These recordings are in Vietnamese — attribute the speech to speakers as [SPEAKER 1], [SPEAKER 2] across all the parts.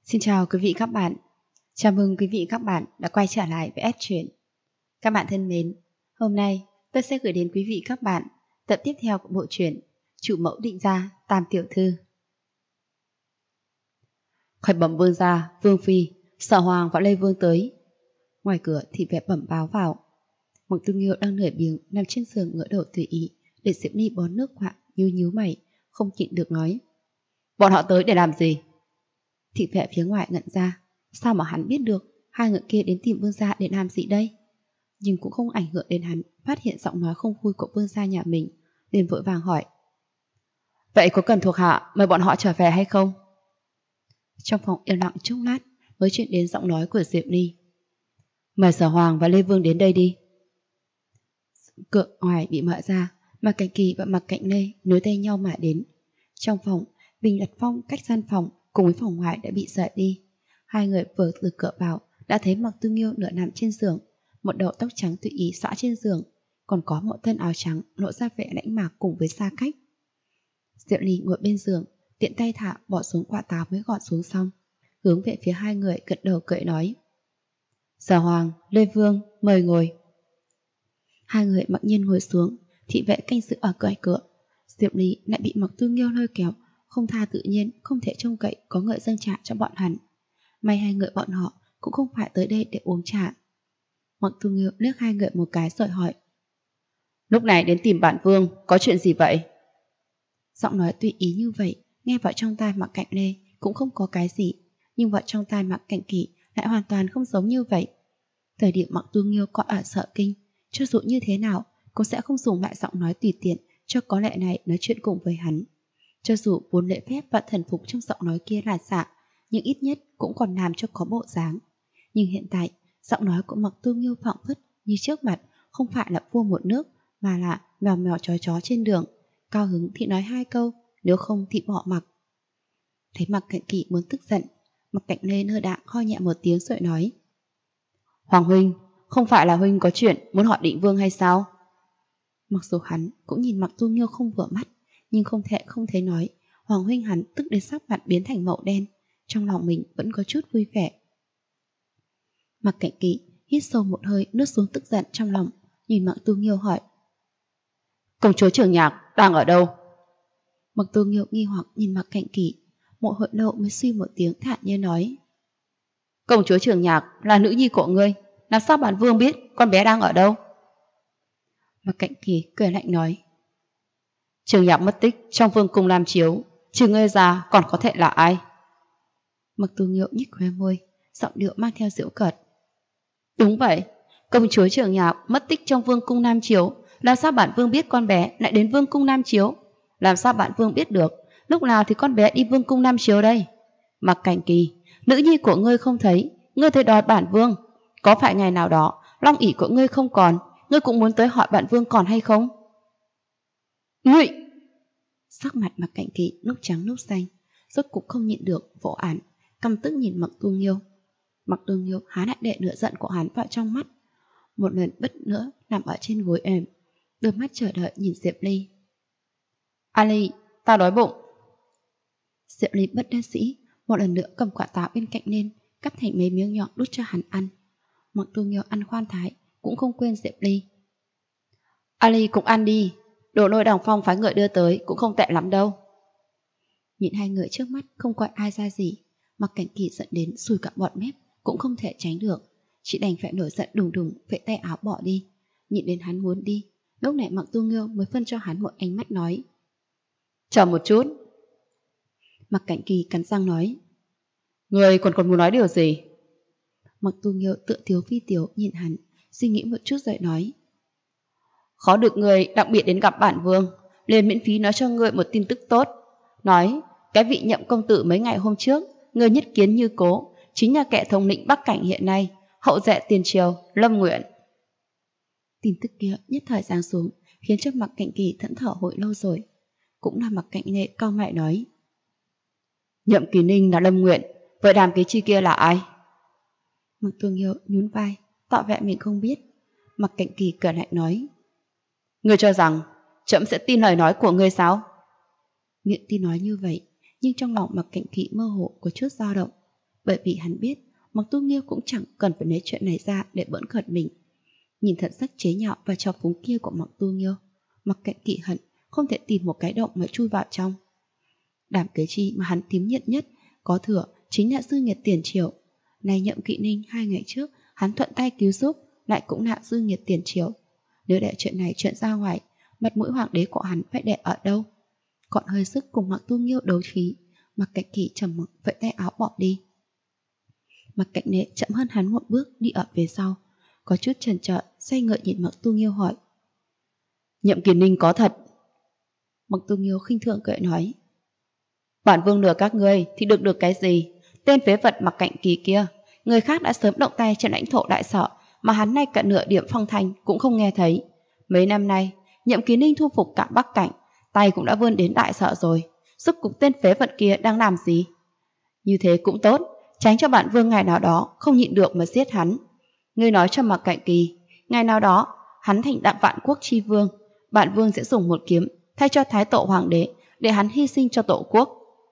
[SPEAKER 1] Xin chào quý vị các bạn. Chào mừng quý vị các bạn đã quay trở lại với S Truyện. Các bạn thân mến, hôm nay tôi sẽ gửi đến quý vị các bạn tập tiếp theo của bộ truyện Chủ mẫu định gia Tam tiểu thư. Khỏi bẩm vương gia, vương phi, Sở Hoàng và Lê Vương tới. Ngoài cửa thị vệ bẩm báo vào. Mộc Tư Nghiêu đang nửa biếng nằm trên giường ngửa đầu tùy ý để Diệp Ly bón nước quạ, nhíu mày, không nhịn được nói: bọn họ tới để làm gì? Thị vệ phía ngoài ngẩn ra, sao mà hắn biết được hai người kia đến tìm vương gia để làm gì đây? Nhưng cũng không ảnh hưởng đến hắn phát hiện giọng nói không vui của vương gia nhà mình, liền vội vàng hỏi: vậy có cần thuộc hạ mời bọn họ trở về hay không? Trong phòng yên lặng chốc lát mới chuyển đến giọng nói của Diệp Ly: mời Sở Hoàng và Lê Vương đến đây đi. Cửa ngoài bị mở ra, Mạc Cảnh Kỳ và Mạc Cảnh Lê nối tay nhau mà đến. Trong phòng, bình đặt phong cách gian phòng cùng với phòng ngoài đã bị dời đi. Hai người vừa từ cửa vào đã thấy Mạc Tư Nghiêu nửa nằm trên giường, một đầu tóc trắng tùy ý xõa trên giường, còn có một thân áo trắng lộ ra vẻ lãnh mạc cùng với xa cách. Diệu Ly ngồi bên giường, tiện tay thả bỏ xuống quả táo mới gọt xuống xong, hướng về phía hai người gật đầu cười nói: Sở Hoàng, Lê Vương, mời ngồi. Hai người mặc nhiên ngồi xuống, thị vệ canh giữ ở cửa. Diệp Ly lại bị Mạc Tư Nghiêu lôi kéo, không tha tự nhiên không thể trông cậy có người dâng trà cho bọn hắn. May hai người bọn họ cũng không phải tới đây để uống trà. Mạc Tư Nghiêu liếc hai người một cái rồi hỏi: lúc này đến tìm bản vương có chuyện gì vậy? Giọng nói tùy ý như vậy nghe vào trong tai Mạc Cảnh Lê cũng không có cái gì, nhưng vào trong tai Mạc Cảnh Kỳ lại hoàn toàn không giống như vậy. Thời điểm Mạc Tư Nghiêu còn ở Sở Kinh, cho dù như thế nào cũng sẽ không dùng lại giọng nói tùy tiện cho có lẽ này nói chuyện cùng với hắn. Cho dù vốn lễ phép và thần phục trong giọng nói kia là giả, nhưng ít nhất cũng còn làm cho có bộ dáng. Nhưng hiện tại, giọng nói của Mạc Tư Nghiêu phảng phất như trước mặt không phải là vua một nước, mà là mèo mèo chó trên đường. Cao hứng thì nói hai câu, nếu không thì bỏ mặc. Thấy Mạc Cảnh Kỳ muốn tức giận, Mạc Cảnh Lê nơ đạm ho nhẹ một tiếng rồi nói: Hoàng huynh, không phải là huynh có chuyện muốn hỏi định vương hay sao? Mặc dù hắn cũng nhìn Mạc Tư Nghiêu không vừa mắt, nhưng không thể nói Hoàng huynh hắn tức đến sắc mặt biến thành màu đen, trong lòng mình vẫn có chút vui vẻ. Mạc Cảnh Kỳ hít sâu một hơi nuốt xuống tức giận trong lòng, nhìn Mạc Tư Nghiêu hỏi: công chúa Trường Nhạc đang ở đâu? Mạc Tư Nghiêu nghi hoặc nhìn Mạc Cảnh Kỳ, một hồi lâu mới suy một tiếng thản nhiên nói: công chúa Trường Nhạc là nữ nhi của ngươi, làm sao bản vương biết con bé đang ở đâu? Mạc Cảnh Kỳ cười lạnh nói: Trường Nhạc mất tích trong vương cung làm chiếu, trừ ngươi ra còn có thể là ai? Mạc Tư Nghiêu nhích khóe môi, giọng điệu mang theo giễu cợt: đúng vậy, công chúa Trường Nhạc mất tích trong vương cung Nam Chiếu, làm sao bản vương biết con bé lại đến vương cung Nam Chiếu? Làm sao bản vương biết được lúc nào thì con bé đi vương cung Nam Chiếu đây? Mạc Cảnh Kỳ, nữ nhi của ngươi không thấy, ngươi thấy đòi bản vương, có phải ngày nào đó long ỷ của ngươi không còn, ngươi cũng muốn tới hỏi bản vương còn hay không? Ngươi! Sắc mặt Mạc Cảnh Kỳ lúc trắng lúc xanh, rốt cục không nhịn được vỗ án, căm tức nhìn Mạc Tư Nghiêu. Mạc Tư Nghiêu há lại đệ nửa giận của hắn vào trong mắt, một lần bất nữa nằm ở trên gối êm, đôi mắt chờ đợi nhìn Diệp Ly. Ali, ta đói bụng. Diệp Ly bất đắc dĩ một lần nữa cầm quả táo bên cạnh lên, cắt thành mấy miếng nhỏ đút cho hắn ăn. Mạc Tư Nghiêu ăn khoan thái cũng không quên Diệp Ly. Ali cũng ăn đi, đồ nôi Đằng Phong phái người đưa tới cũng không tệ lắm đâu. Nhìn hai người trước mắt không coi ai ra gì, Mạc Cảnh Kỳ giận đến sùi cả bọt mép cũng không thể tránh được, chị đành phải nổi giận đùng đùng vẫy tay áo bỏ đi. Nhịn đến hắn muốn đi, lúc này Mạc Tư Nghiêu mới phân cho hắn một ánh mắt nói: chờ một chút. Mạc Cảnh Kỳ cắn răng nói: người còn muốn nói điều gì? Mạc Tư Nghiêu tựa thiếu phi tiểu nhìn hắn, suy nghĩ một chút rồi nói: khó được người đặc biệt đến gặp bản vương, liền miễn phí nói cho ngươi một tin tức tốt, nói cái vị Nhậm công tử mấy ngày hôm trước ngươi nhất kiến như cố chính là kẻ thống lĩnh Bắc Cảnh hiện nay, hậu duệ tiền triều Lâm Nguyện. Tin tức kia nhất thời giáng xuống khiến cho Mạc Cảnh Kỳ thẫn thờ hồi lâu rồi. Cũng là Mạc Cảnh Lê cau mày nói: Nhậm Kỳ Ninh là Lâm Nguyện, vậy Đàm Kế Chi kia là ai? Mạc Tư Nghiêu nhún vai tỏ vẻ mình không biết. Mạc Cảnh Kỳ cười lạnh nói: ngươi cho rằng trẫm sẽ tin lời nói của ngươi sao? Miệng tin nói như vậy, nhưng trong lòng Mạc Cảnh Kỳ mơ hồ có chút dao động. bởi vì hắn biết Mặc Tu Nghiêu cũng chẳng cần phải lấy chuyện này ra để bỡn cợt mình. Nhìn thần sắc chế nhạo và trào phúng kia của Mặc Tu Nghiêu, Mặc Cạnh Kỵ hận không thể tìm một cái động mà chui vào trong. Đảm Kế Chi mà hắn tín nhiệm nhất có thừa chính là Dư Nghiệt Tiền Triều. Nay Nhậm Kỵ Ninh 2 ngày trước hắn thuận tay cứu giúp, lại cũng là Dư Nghiệt Tiền Triều. Nếu để chuyện này chuyện ra ngoài, mặt mũi hoàng đế của hắn phải để ở đâu? Còn hơi sức cùng Mặc Tu Nghiêu đấu khí, Mặc Cạnh Kỵ trầm mặc vẫy tay áo bỏ đi. Mặc Cạnh Nệ chậm hơn hắn một bước đi ở phía sau, có chút chần chờ, xoay người nhìn Mặc Tu Nghiêu hỏi: Nhậm Kiền Ninh có thật? Mặc Tu Nghiêu khinh thường cười nói: Bản vương lừa các ngươi thì được cái gì? Tên phế vật Mặc Cạnh Kỳ kia, người khác đã sớm động tay trên lãnh thổ đại sở, mà hắn nay cả nửa điểm phong thanh cũng không nghe thấy. Mấy năm nay, Nhậm Kiền Ninh thu phục cả Bắc Cảnh, tay cũng đã vươn đến đại sở rồi. Rốt cục tên phế vật kia đang làm gì? Như thế cũng tốt, tránh cho bản vương ngày nào đó không nhịn được mà giết hắn. Ngươi nói cho Mặc Cạnh Kỳ, ngày nào đó hắn thành đạm vạn quốc chi vương, bản vương sẽ dùng một kiếm thay cho thái tổ hoàng đế để hắn hy sinh cho tổ quốc.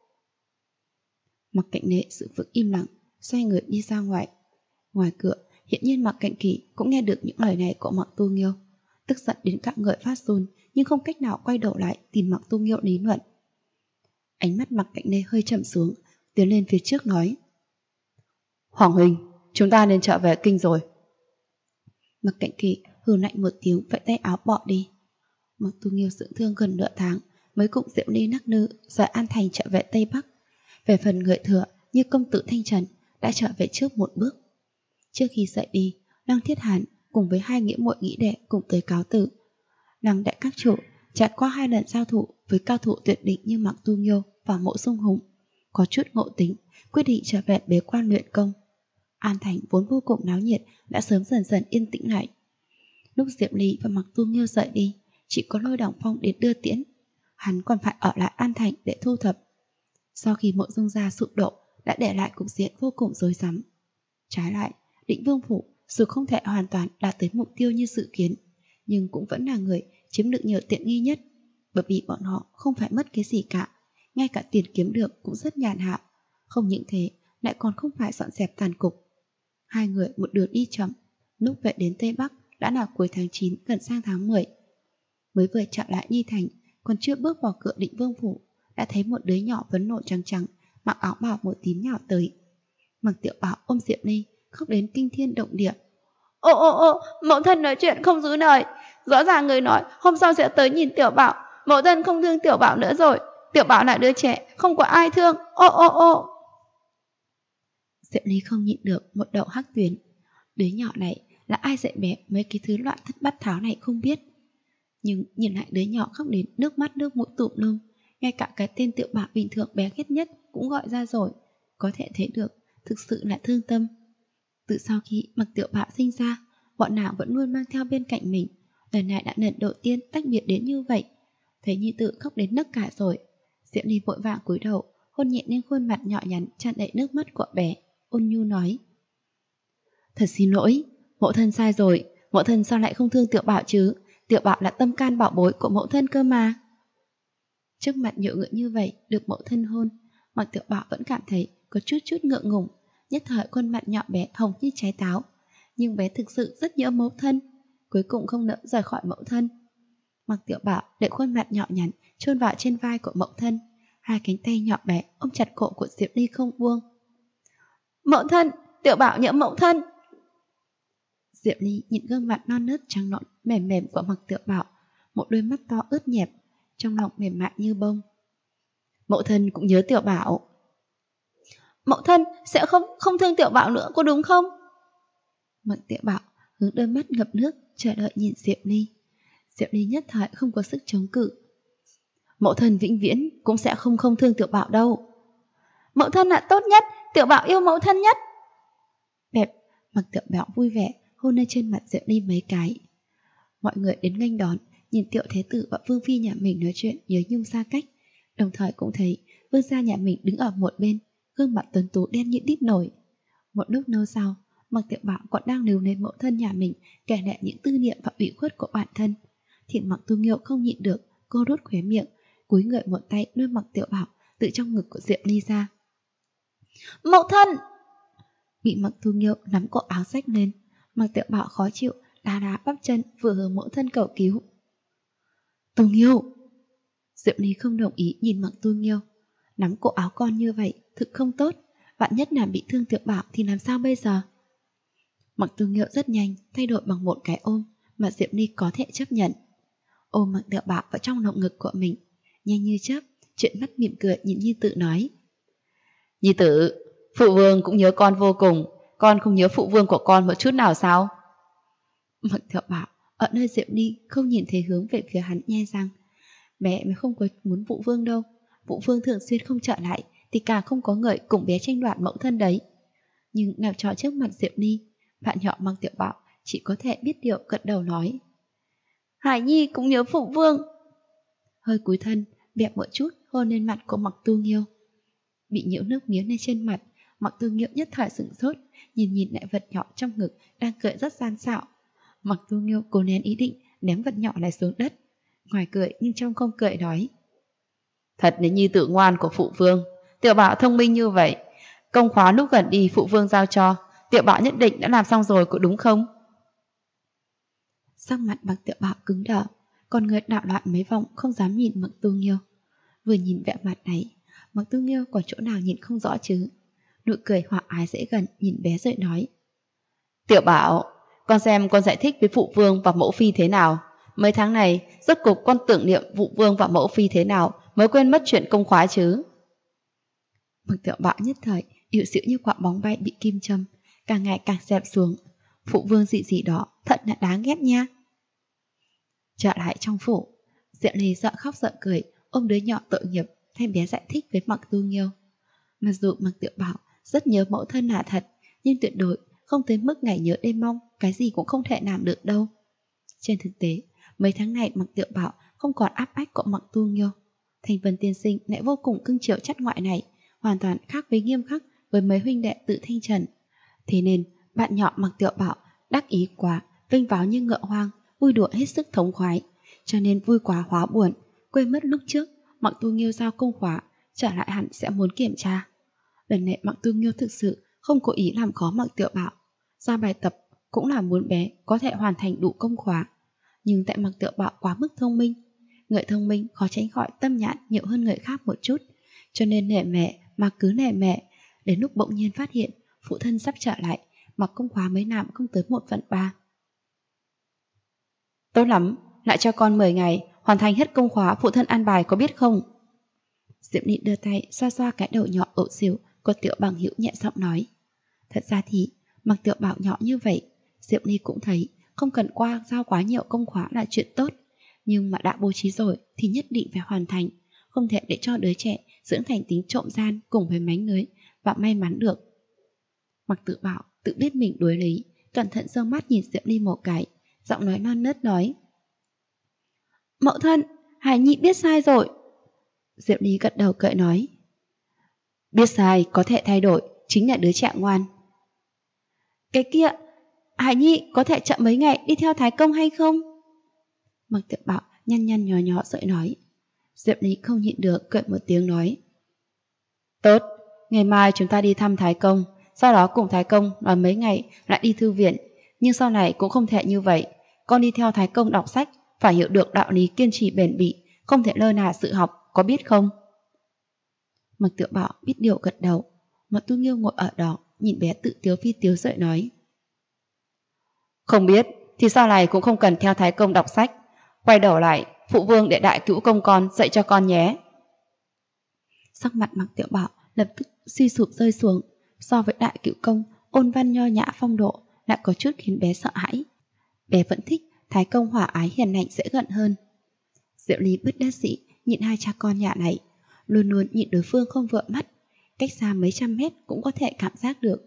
[SPEAKER 1] Mặc Cạnh Nệ giữ vững im lặng, xoay người đi ra ngoài. Ngoài cửa, hiện nhiên Mặc Cạnh Kỳ cũng nghe được những lời này của Mặc Tu Nghiêu, tức giận đến cả người phát run, nhưng không cách nào quay đầu lại tìm Mặc Tu Nghiêu lý luận. Ánh mắt Mặc Cạnh Nệ hơi chậm xuống, tiến lên phía trước nói: Hoàng huynh, chúng ta nên trở về kinh rồi. Mặc Cạnh Kỳ hừ lạnh một tiếng vẫy tay áo bỏ đi. Mặc Tu Nghiêu dưỡng thương gần nửa tháng mới cùng Diệu Ly Nắc Nữ rồi an thành trở về Tây Bắc. Về phần người thừa như công tử Thanh Trần đã trở về trước một bước. Trước khi rời đi, Lăng Thiết Hàn cùng với 2 nghĩa muội nghĩ đệ cùng tới cáo tử. Lăng đại các chủ trải qua 2 lần giao thủ với cao thủ tuyệt đỉnh như Mặc Tu Nghiêu và Mộ Dung Hùng, có chút ngộ tính, quyết định trở về bế quan luyện công. An thành vốn vô cùng náo nhiệt đã sớm dần dần yên tĩnh lại. Lúc Diệp Ly và Mặc Tu Nghiêu rời đi, chỉ có Lôi Đằng Phong đến đưa tiễn. Hắn còn phải ở lại An thành để thu thập. Sau khi Mộ Dung gia sụp đổ, đã để lại cục diện vô cùng rối rắm. Trái lại, Định Vương phủ dù không thể hoàn toàn đạt tới mục tiêu như dự kiến, nhưng cũng vẫn là người chiếm được nhiều tiện nghi nhất, bởi vì bọn họ không phải mất cái gì cả, ngay cả tiền kiếm được cũng rất nhàn hạ. Không những thế, lại còn không phải dọn dẹp tàn cục. 2 người một đường đi chậm, lúc về đến Tây Bắc đã là cuối tháng 9 gần sang tháng 10. Mới vừa chạm lại Nhi Thành, còn chưa bước vào cửa Định Vương phủ, đã thấy một đứa nhỏ vấn nộ trắng trắng, mặc áo bào màu tím nhào tới. Mặc Tiểu Bảo ôm Diệp Ly, khóc đến kinh thiên động địa. Ô, mẫu thân nói chuyện không giữ lời. Rõ ràng người nói hôm sau sẽ tới nhìn Tiểu Bảo. Mẫu thân không thương Tiểu Bảo nữa rồi. Tiểu Bảo là đứa trẻ, không có ai thương. Ô. Diệp Ly không nhịn được một đầu hắc tuyến. Đứa nhỏ này là ai dạy bé mấy cái thứ loạn thất bát tháo này không biết. Nhưng nhìn lại đứa nhỏ khóc đến nước mắt nước mũi tụm lum, ngay cả cái tên Tiểu Bảo bình thường bé ghét nhất cũng gọi ra rồi, có thể thấy được thực sự là thương tâm. Từ sau khi Mặc Tiểu Bảo sinh ra, bọn nào vẫn luôn mang theo bên cạnh mình, lần này đã lần đầu tiên tách biệt đến như vậy. Thấy nhi tử khóc đến nức cả rồi, Diệu Ly vội vàng cúi đầu hôn nhẹ lên khuôn mặt nhỏ nhắn tràn đầy nước mắt của bé, ôn nhu nói: Thật xin lỗi, mẫu thân sai rồi. Mẫu thân sao lại không thương Tiểu Bảo chứ? Tiểu Bảo là tâm can bảo bối của mẫu thân cơ mà. Trước mặt nhiều người như vậy được mẫu thân hôn, Mặc Tiểu Bảo vẫn cảm thấy có chút ngượng ngùng. Nhất thời khuôn mặt nhỏ bé hồng như trái táo, nhưng bé thực sự rất nhớ mẫu thân, cuối cùng không nỡ rời khỏi mẫu thân. Mặc Tiểu Bảo để khuôn mặt nhỏ nhắn chôn vào trên vai của mẫu thân, 2 cánh tay nhỏ bé ôm chặt cổ của Diệp Ly không buông. Mẫu thân, Tiểu Bảo nhớ mẫu thân. Diệp Ly nhìn gương mặt non nớt trắng nõn mềm mềm của Mặc Tiểu Bảo, một đôi mắt to ướt nhẹp, trong lòng mềm mại như bông. Mẫu thân cũng nhớ Tiểu Bảo. Mẫu thân sẽ không thương Tiểu Bảo nữa, có đúng không? Mặc Tiểu Bảo hướng đôi mắt ngập nước chờ đợi nhìn Diệp Ly. Diệp Ly nhất thời không có sức chống cự. Mẫu thân vĩnh viễn cũng sẽ không thương Tiểu Bảo đâu. Mẫu thân là tốt nhất, Tiểu Bảo yêu mẫu thân nhất. Bẹp, Mặc Tiểu Bảo vui vẻ hôn lên trên mặt Diệp Ly mấy cái. Mọi người đến nghênh đón, nhìn Tiểu Thế Tử và Vương Phi nhà mình nói chuyện nhớ nhung xa cách, đồng thời cũng thấy Vương gia nhà mình đứng ở một bên, gương mặt tuấn tú đen như đít nổi. Một lúc lâu sau, Mặc Tiểu Bảo còn đang níu lên mẫu thân nhà mình, kể lại những tư niệm và ủy khuất của bản thân, thì Mặc Tu Nghiêu không nhịn được, cô đốt khóe miệng, cúi người một tay nuôi Mặc Tiểu Bảo từ trong ngực của Diệp Ly ra. Mẫu thân! Bị Mặc Tu Nghiêu nắm cổ áo xách lên. Mặc Tiểu Bảo khó chịu, đá đá bắp chân vừa hướng mẫu thân cầu cứu. Tu Nghiêu! Diệu Ly không đồng ý nhìn Mặc Tu Nghiêu. Nắm cổ áo con như vậy thực không tốt, vạn nhất là bị thương Tiểu Bảo thì làm sao bây giờ? Mặc Tu Nghiêu rất nhanh thay đổi bằng một cái ôm mà Diệu Ly có thể chấp nhận. Ôm Mặc Tiểu Bảo vào trong lồng ngực của mình, nhanh như chớp, trợn mắt mỉm cười nhìn Nhi Tử nói: Nhi Tử, phụ vương cũng nhớ con vô cùng, con không nhớ phụ vương của con một chút nào sao? Mặc Tiểu Bảo ở nơi Diệu Ly không nhìn thấy hướng về phía hắn nhe răng: Bé mới không có muốn phụ vương đâu, phụ vương thường xuyên không trở lại thì càng không có người cùng bé tranh đoạt mẫu thân đấy. Nhưng nào cho trước mặt Diệu Ly, bạn nhỏ Mặc Tiểu Bảo chỉ có thể biết điệu gật đầu nói: Hải Nhi cũng nhớ phụ vương. Hơi cúi thân, bẹp một chút hôn lên mặt của Mặc Tu Nghiêu. Bị nhiễu nước miếng lên trên mặt, Mặc Tu Nghiêu nhất thời sửng sốt, nhìn lại vật nhỏ trong ngực đang cười rất gian xạo. Mặc Tu Nghiêu cố nén ý định ném vật nhỏ này xuống đất, ngoài cười nhưng trong không cười nói: Thật là nhi tử ngoan của phụ vương, Tiểu Bảo thông minh như vậy, công khóa lúc gần đi phụ vương giao cho, Tiểu Bảo nhất định đã làm xong rồi có đúng không? Sắc mặt Mặc Tiểu Bảo cứng đờ, con người đảo loạn mấy vòng không dám nhìn Mặc Tu Nghiêu. Vừa nhìn vẻ mặt này, Mặc Tu Nghiêu còn chỗ nào nhìn không rõ chứ. Nụ cười hòa ái dễ gần nhìn bé rồi nói: Tiểu Bảo, con xem con giải thích với phụ vương và mẫu phi thế nào. Mấy tháng này, rốt cục con tưởng niệm phụ vương và mẫu phi thế nào mới quên mất chuyện công khóa chứ. Mặc Tiểu Bảo nhất thời yếu xịu như quả bóng bay bị kim châm, càng ngày càng xẹp xuống. Phụ vương gì đó thật là đáng ghét nha. Trở lại trong phủ, Diệu Ly sợ khóc sợ cười ôm đứa nhỏ tội nghiệp thay bé giải thích với Mặc Tu Nghiêu. Mặc dù Mặc Tiểu Bảo rất nhớ mẫu thân là thật, nhưng tuyệt đối không tới mức ngày nhớ đêm mong, cái gì cũng không thể làm được đâu. Trên thực tế, mấy tháng này Mặc Tiểu Bảo không còn áp bách của Mặc Tu Nghiêu. Thành Vân tiên sinh lại vô cùng cưng chiều chất ngoại này, hoàn toàn khác với nghiêm khắc với mấy huynh đệ tự Thanh Trần. Thế nên, bạn nhỏ Mặc Tiểu Bảo đắc ý quá, vênh váo như ngựa hoang, vui đùa hết sức thống khoái. Cho nên vui quá hóa buồn, quên mất lúc trước Mặc Tu Nghiêu giao công khóa, trở lại hẳn sẽ muốn kiểm tra. Lần này Mặc Tu Nghiêu thực sự không cố ý làm khó Mặc Tiểu Bảo. Giao bài tập cũng là muốn bé có thể hoàn thành đủ công khóa. Nhưng tại Mặc Tiểu Bảo quá mức thông minh, người thông minh khó tránh khỏi tâm nhãn nhiều hơn người khác một chút, cho nên nể mẹ mà cứ nể mẹ. Đến lúc bỗng nhiên phát hiện phụ thân sắp trở lại, mặc công khóa mới làm không tới 1/3. Tốt lắm, lại cho con 10 ngày hoàn thành hết công khóa phụ thân an bài, có biết không? Diệp Nị đưa tay xoa xoa cái đầu nhỏ ổ xỉu của Tiểu Bằng Hữu, nhẹ giọng nói. Thật ra thì Mặc Tiểu Bảo nhỏ như vậy, Diệp Nị cũng thấy không cần giao quá nhiều công khóa là chuyện tốt, nhưng mà đã bố trí rồi thì nhất định phải hoàn thành, không thể để cho đứa trẻ dưỡng thành tính trộm gian cùng với mánh lưới và may mắn được. Mặc Tiểu Bảo tự biết mình đuối lý, cẩn thận giơ mắt nhìn Diệp Nị một cái, giọng nói non nớt nói: Mẫu thân, Hải Nhi biết sai rồi. Diệp Nị gật đầu cười nói: Biết sai có thể thay đổi, chính là đứa trẻ ngoan. Cái kia, Hải Nhi có thể chậm mấy ngày đi theo Thái Công hay không? Mặc Tiểu Bảo nhăn nhăn nhó nhó rồi nói. Diệp Nị không nhịn được cười một tiếng nói: Tốt, ngày mai chúng ta đi thăm Thái Công, sau đó cùng Thái Công nói mấy ngày lại đi thư viện. Nhưng sau này cũng không thể như vậy, con đi theo Thái Công đọc sách phải hiểu được đạo lý kiên trì bền bỉ, không thể lơ là sự học, có biết không? Mặc Tiểu Bảo biết điều gật đầu. Mặc Tu Nghiêu ngồi ở đó nhìn bé tự tiếu phi tiếu rồi nói: Không biết thì sau này cũng không cần theo Thái Công đọc sách, quay đầu lại phụ vương để đại cữu công con dạy cho con nhé. Sắc mặt Mặc Tiểu Bảo lập tức suy sụp rơi xuống. So với đại cữu công ôn văn nho nhã phong độ lại có chút khiến bé sợ hãi. Bé vẫn thích Thái Công hòa ái hiền lành dễ gần hơn. Diệu Ly bất đắc dĩ nhìn hai cha con nhà này, luôn luôn nhìn đối phương không vừa mắt, cách xa mấy trăm mét cũng có thể cảm giác được.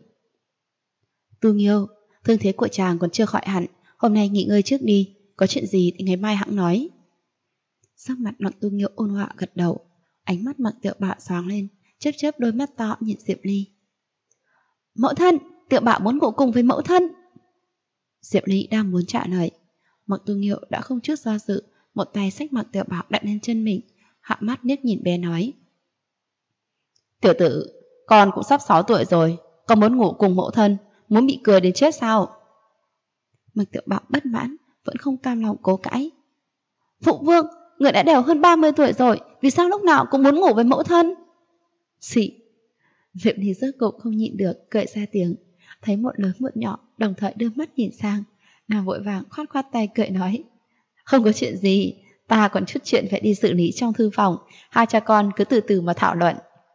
[SPEAKER 1] Tu Nghiêu, thương thế của chàng còn chưa khỏi hẳn, hôm nay nghỉ ngơi trước đi, có chuyện gì thì ngày mai hẵng nói. Sắc mặt Mặc Tu Nghiêu ôn hòa gật đầu, ánh mắt Mặc Tiểu Bảo sáng lên, chớp chớp đôi mắt to nhìn Diệp Ly. Mẫu thân, Tiểu Bảo muốn ngủ cùng với mẫu thân. Diệp Ly đang muốn trả lời, Mặc Tu Nghiêu đã không chút do dự, một tay xách Mặc Tiểu Bảo đặt lên chân mình, hạ mắt liếc nhìn bé nói: Tiểu tử, con cũng sắp 6 tuổi rồi, Còn muốn ngủ cùng mẫu thân, muốn bị cười đến chết sao? Mặc Tiểu Bảo bất mãn, vẫn không cam lòng cố cãi. Phụ vương, người đã đều hơn 30 tuổi rồi, vì sao lúc nào cũng muốn ngủ với mẫu thân? Xị. Diệp Ly rốt cục không nhịn được, cười ra tiếng. Thấy một lớn một nhỏ đồng thời đưa mắt nhìn sang, nàng vội vàng khoát khoát tay cười nói. Không có chuyện gì, ta còn chút chuyện phải đi xử lý trong thư phòng, hai cha con cứ từ từ mà thảo luận.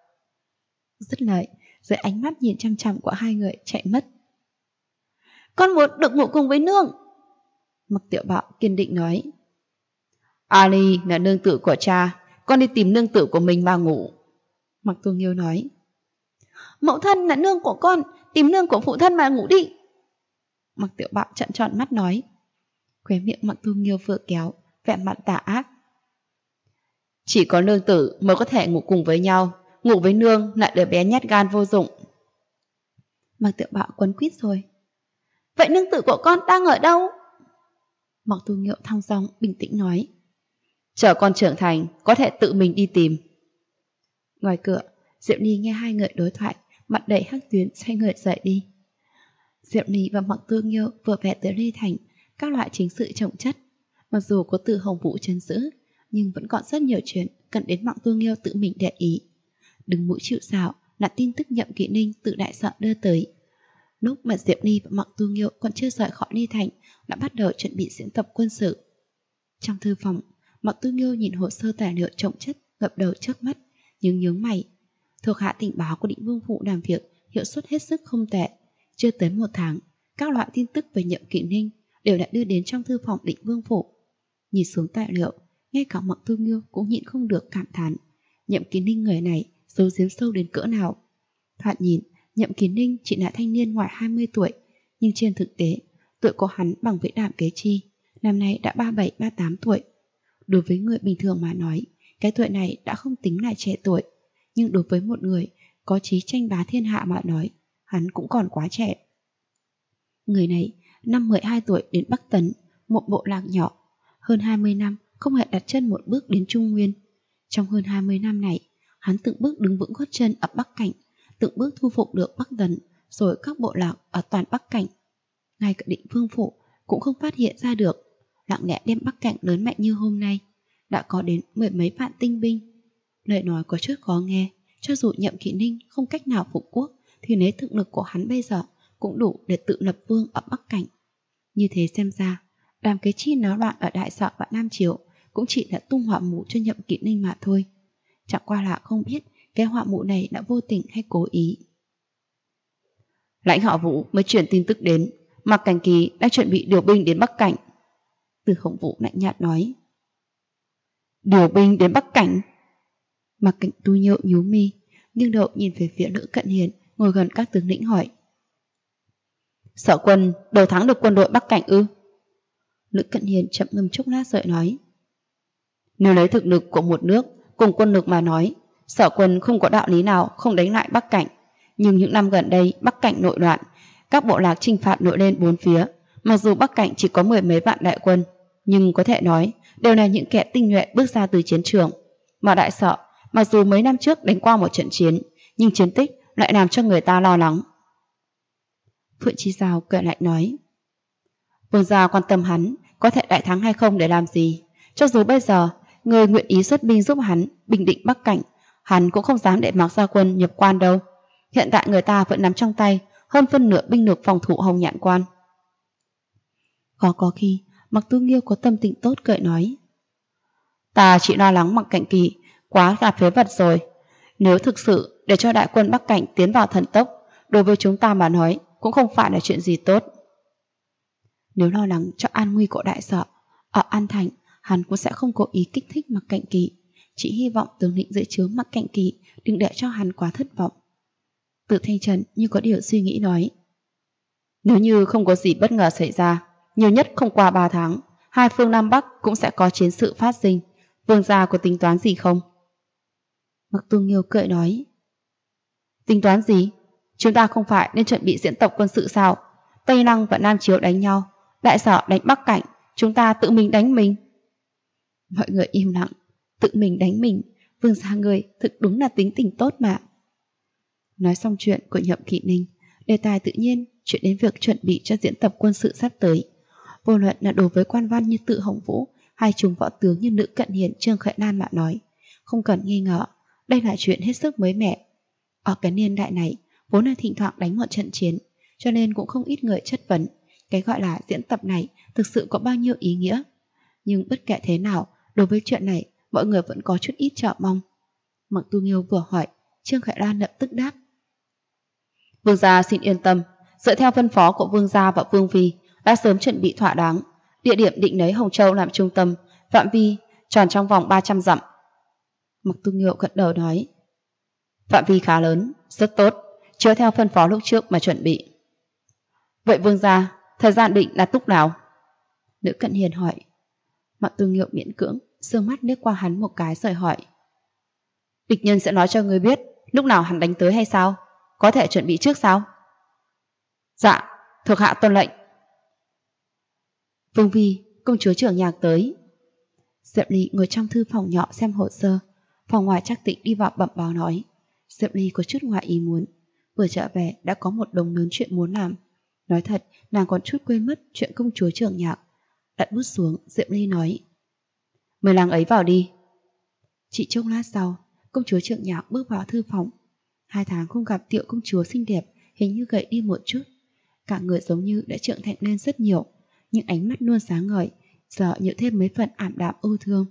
[SPEAKER 1] Dứt lời, dưới ánh mắt nhìn chăm chăm của hai người chạy mất. Con muốn được ngủ cùng với nương. Mặc Tiểu Bảo kiên định nói. Ali là nương tử của cha, con đi tìm nương tử của mình mà ngủ. Mặc Tu Nghiêu nói. Mẫu thân là nương của con, tìm nương của phụ thân mà ngủ đi. Mặc Tiểu Bảo trợn tròn mắt nói. Khóe miệng Mặc Tu Nghiêu vừa kéo, vẻ mặt tà ác. Chỉ có nương tử mới có thể ngủ cùng với nhau, ngủ với nương lại đứa bé nhát gan vô dụng. Mặc Tiểu Bảo quấn quýt rồi. Vậy nương tử của con đang ở đâu? Mặc Tu Nghiêu thong dong bình tĩnh nói. Chờ con trưởng thành, có thể tự mình đi tìm. Ngoài cửa, Diệu Ly nghe hai người đối thoại, mặt đầy hắc tuyến xoay người rời đi. Diệu Ly và Mặc Tu Nghiêu vừa về tới Ly Thành, các loại chính sự chồng chất. Mặc dù có Từ Hồng Vũ trấn giữ, nhưng vẫn còn rất nhiều chuyện cần đến Mặc Tu Nghiêu tự mình để ý. Đứng mũi chịu sào là tin tức Nhậm Kỵ Ninh từ đại sở đưa tới. Lúc mà Diệp Ly và Mặc Tu Nghiêu còn chưa rời khỏi Ly Thành, đã bắt đầu chuẩn bị diễn tập quân sự. Trong thư phòng, Mặc Tu Nghiêu nhìn hồ sơ tài liệu chồng chất ngập đầu trước mắt, nhưng nhướng mày. Thuộc hạ tình báo của Định Vương Phủ làm việc hiệu suất hết sức không tệ. Chưa tới 1 tháng, các loại tin tức về Nhậm Kỵ Ninh đều đã đưa đến trong thư phòng Định Vương Phủ. Nhìn xuống tài liệu, ngay cả Mặc Tu Nghiêu cũng nhịn không được cảm thán. Nhậm Kỵ Ninh người này giấu giếm sâu đến cỡ nào. Thoạt nhìn, Nhậm Kỵ Ninh chỉ là thanh niên ngoài 20 tuổi, nhưng trên thực tế, tuổi của hắn bằng với Đàm Kế Chi, năm nay đã 37-38 tuổi. Đối với người bình thường mà nói, cái tuổi này đã không tính là trẻ tuổi, nhưng đối với một người có chí tranh bá thiên hạ mà nói, hắn cũng còn quá trẻ. Người này, năm 12 tuổi đến Bắc Tấn, một bộ lạc nhỏ, hơn 20 năm không hề đặt chân một bước đến Trung Nguyên. Trong hơn 20 năm này, hắn từng bước đứng vững gót chân ở Bắc Cảnh, từng bước thu phục được Bắc Tấn, rồi các bộ lạc ở toàn Bắc Cảnh. Ngay cả Định Vương Phủ cũng không phát hiện ra được, lặng lẽ đem Bắc Cảnh lớn mạnh như hôm nay, đã có đến 10 mấy vạn tinh binh. Lời nói có chút khó nghe, cho dù Nhậm Kỵ Ninh không cách nào phục quốc, thì lấy thực lực của hắn bây giờ cũng đủ để tự lập vương ở Bắc Cảnh. Như thế xem ra, Đàm Kế Chi náo loạn ở Đại Sở và Nam Triều cũng chỉ là tung họa mũ cho Nhậm Kỵ Ninh mà thôi. Chẳng qua là không biết cái họa mũ này đã vô tình hay cố ý. Lãnh họ Vũ mới truyền tin tức đến, Mạc Cảnh Kỳ đang chuẩn bị điều binh đến Bắc Cảnh. Từ Hồng Vũ lạnh nhạt nói. Điều binh đến Bắc Cảnh? Mạc Cảnh Tu Nhiêu nhíu mi, nghiêng đầu nhìn về phía Lữ Cận Hiền ngồi gần các tướng lĩnh hỏi. Sở quân đầu thắng được quân đội Bắc Cảnh ư? Lữ Cận Hiền chậm ngâm chốc lát rồi nói. Nếu lấy thực lực của một nước cùng quân lực mà nói, Sở quân không có đạo lý nào không đánh lại Bắc Cảnh. Nhưng những năm gần đây Bắc Cảnh nội loạn, các bộ lạc chinh phạt nổi lên bốn phía. Mặc dù Bắc Cảnh chỉ có 10 mấy vạn đại quân, nhưng có thể nói đều là những kẻ tinh nhuệ bước ra từ chiến trường. Mà Đại Sở, mặc dù mấy năm trước đánh qua một trận chiến, nhưng chiến tích lại làm cho người ta lo lắng. Phượng Chi Giao cười lạnh nói. Vương gia quan tâm hắn có thể đại thắng hay không để làm gì. Cho dù bây giờ người nguyện ý xuất binh giúp hắn bình định Bắc Cảnh, hắn cũng không dám để mặc gia quân nhập quan đâu. Hiện tại người ta vẫn nắm trong tay hơn phân nửa binh lực phòng thủ Hồng Nhạn Quan. Có khi Mặc Tu Nghiêu có tâm tình tốt cười nói. Ta chỉ lo lắng Mặc Cảnh Kỳ quá là phế vật rồi. Nếu thực sự để cho đại quân Bắc Cảnh tiến vào thần tốc, đối với chúng ta mà nói cũng không phải là chuyện gì tốt. Nếu lo lắng cho an nguy của Đại Sở, ở An Thành hắn cũng sẽ không cố ý kích thích Mặc Cảnh Kỳ, chỉ hy vọng tướng lĩnh dưới trướng Mặc Cảnh Kỳ đừng để cho hắn quá thất vọng. Từ Thanh Trần như có điều suy nghĩ nói. Nếu như không có gì bất ngờ xảy ra, nhiều nhất không qua 3 tháng, hai phương Nam Bắc cũng sẽ có chiến sự phát sinh. Vương gia có tính toán gì không? Mặc Tu Nghiêu cười nói. Tính toán gì? Chúng ta không phải nên chuẩn bị diễn tập quân sự sao? Tây Lăng và Nam Chiếu đánh nhau, Đại Sở đánh Bắc Cảnh, chúng ta tự mình đánh mình. Mọi người im lặng. Tự mình đánh mình, Vương gia người thực đúng là tính tình tốt mà. Nói xong chuyện của Nhậm Kỵ Ninh, Đề tài tự nhiên chuyển đến việc chuẩn bị cho diễn tập quân sự sắp tới. Vô luận là đối với quan văn như Tự Hồng Vũ hay chúng võ tướng như Nữ Cận Hiền, Trương Khởi Lan mà nói, không cần nghi ngờ, đây là chuyện hết sức mới mẻ. Ở cái niên đại này, vốn là thỉnh thoảng đánh một trận chiến, cho nên cũng không ít người chất vấn cái gọi là diễn tập này thực sự có bao nhiêu ý nghĩa. Nhưng bất kể thế nào, đối với chuyện này, mọi người vẫn có chút ít chờ mong. Mặc Tu Nghiêu vừa hỏi, Trương Khải Lan lập tức đáp: Vương gia xin yên tâm, dựa theo phân phó của Vương gia và Vương phi, đã sớm chuẩn bị thỏa đáng. Địa điểm định lấy Hồng Châu làm trung tâm, phạm vi tròn trong vòng 300 dặm. Mặc Tu Nghiêu gật đầu nói: Phạm vi khá lớn, rất tốt, chiếu theo phân phó lúc trước mà chuẩn bị. Vậy Vương gia, thời gian định là lúc nào? Nữ Cận Hiền hỏi. Mặc Tu Nghiêu miễn cưỡng sương mắt liếc qua hắn một cái rồi hỏi: Địch nhân sẽ nói cho người biết lúc nào hắn đánh tới hay sao? Có thể chuẩn bị trước sao? Dạ, thuộc hạ tuân lệnh. Vương phi, công chúa trưởng nhạc tới. Diệp Ly ngồi trong thư phòng nhỏ xem hồ sơ. Phòng ngoài Trác Tĩnh đi vào bẩm báo nói. Diệp Ly có chút ngoài ý muốn, vừa trở về đã có một đống lớn chuyện muốn làm. Nói thật, nàng còn chút quên mất chuyện công chúa trưởng nhạc. Đặt bút xuống, Diệp Ly nói: Mời nàng ấy vào đi. Chỉ chốc lát sau, công chúa trưởng nhạc bước vào thư phòng. 2 tháng không gặp tiểu công chúa xinh đẹp, hình như gầy đi một chút. Cả người giống như đã trưởng thành lên rất nhiều, nhưng ánh mắt luôn sáng ngời, giờ nhiều thêm mấy phần ảm đạm ưu thương.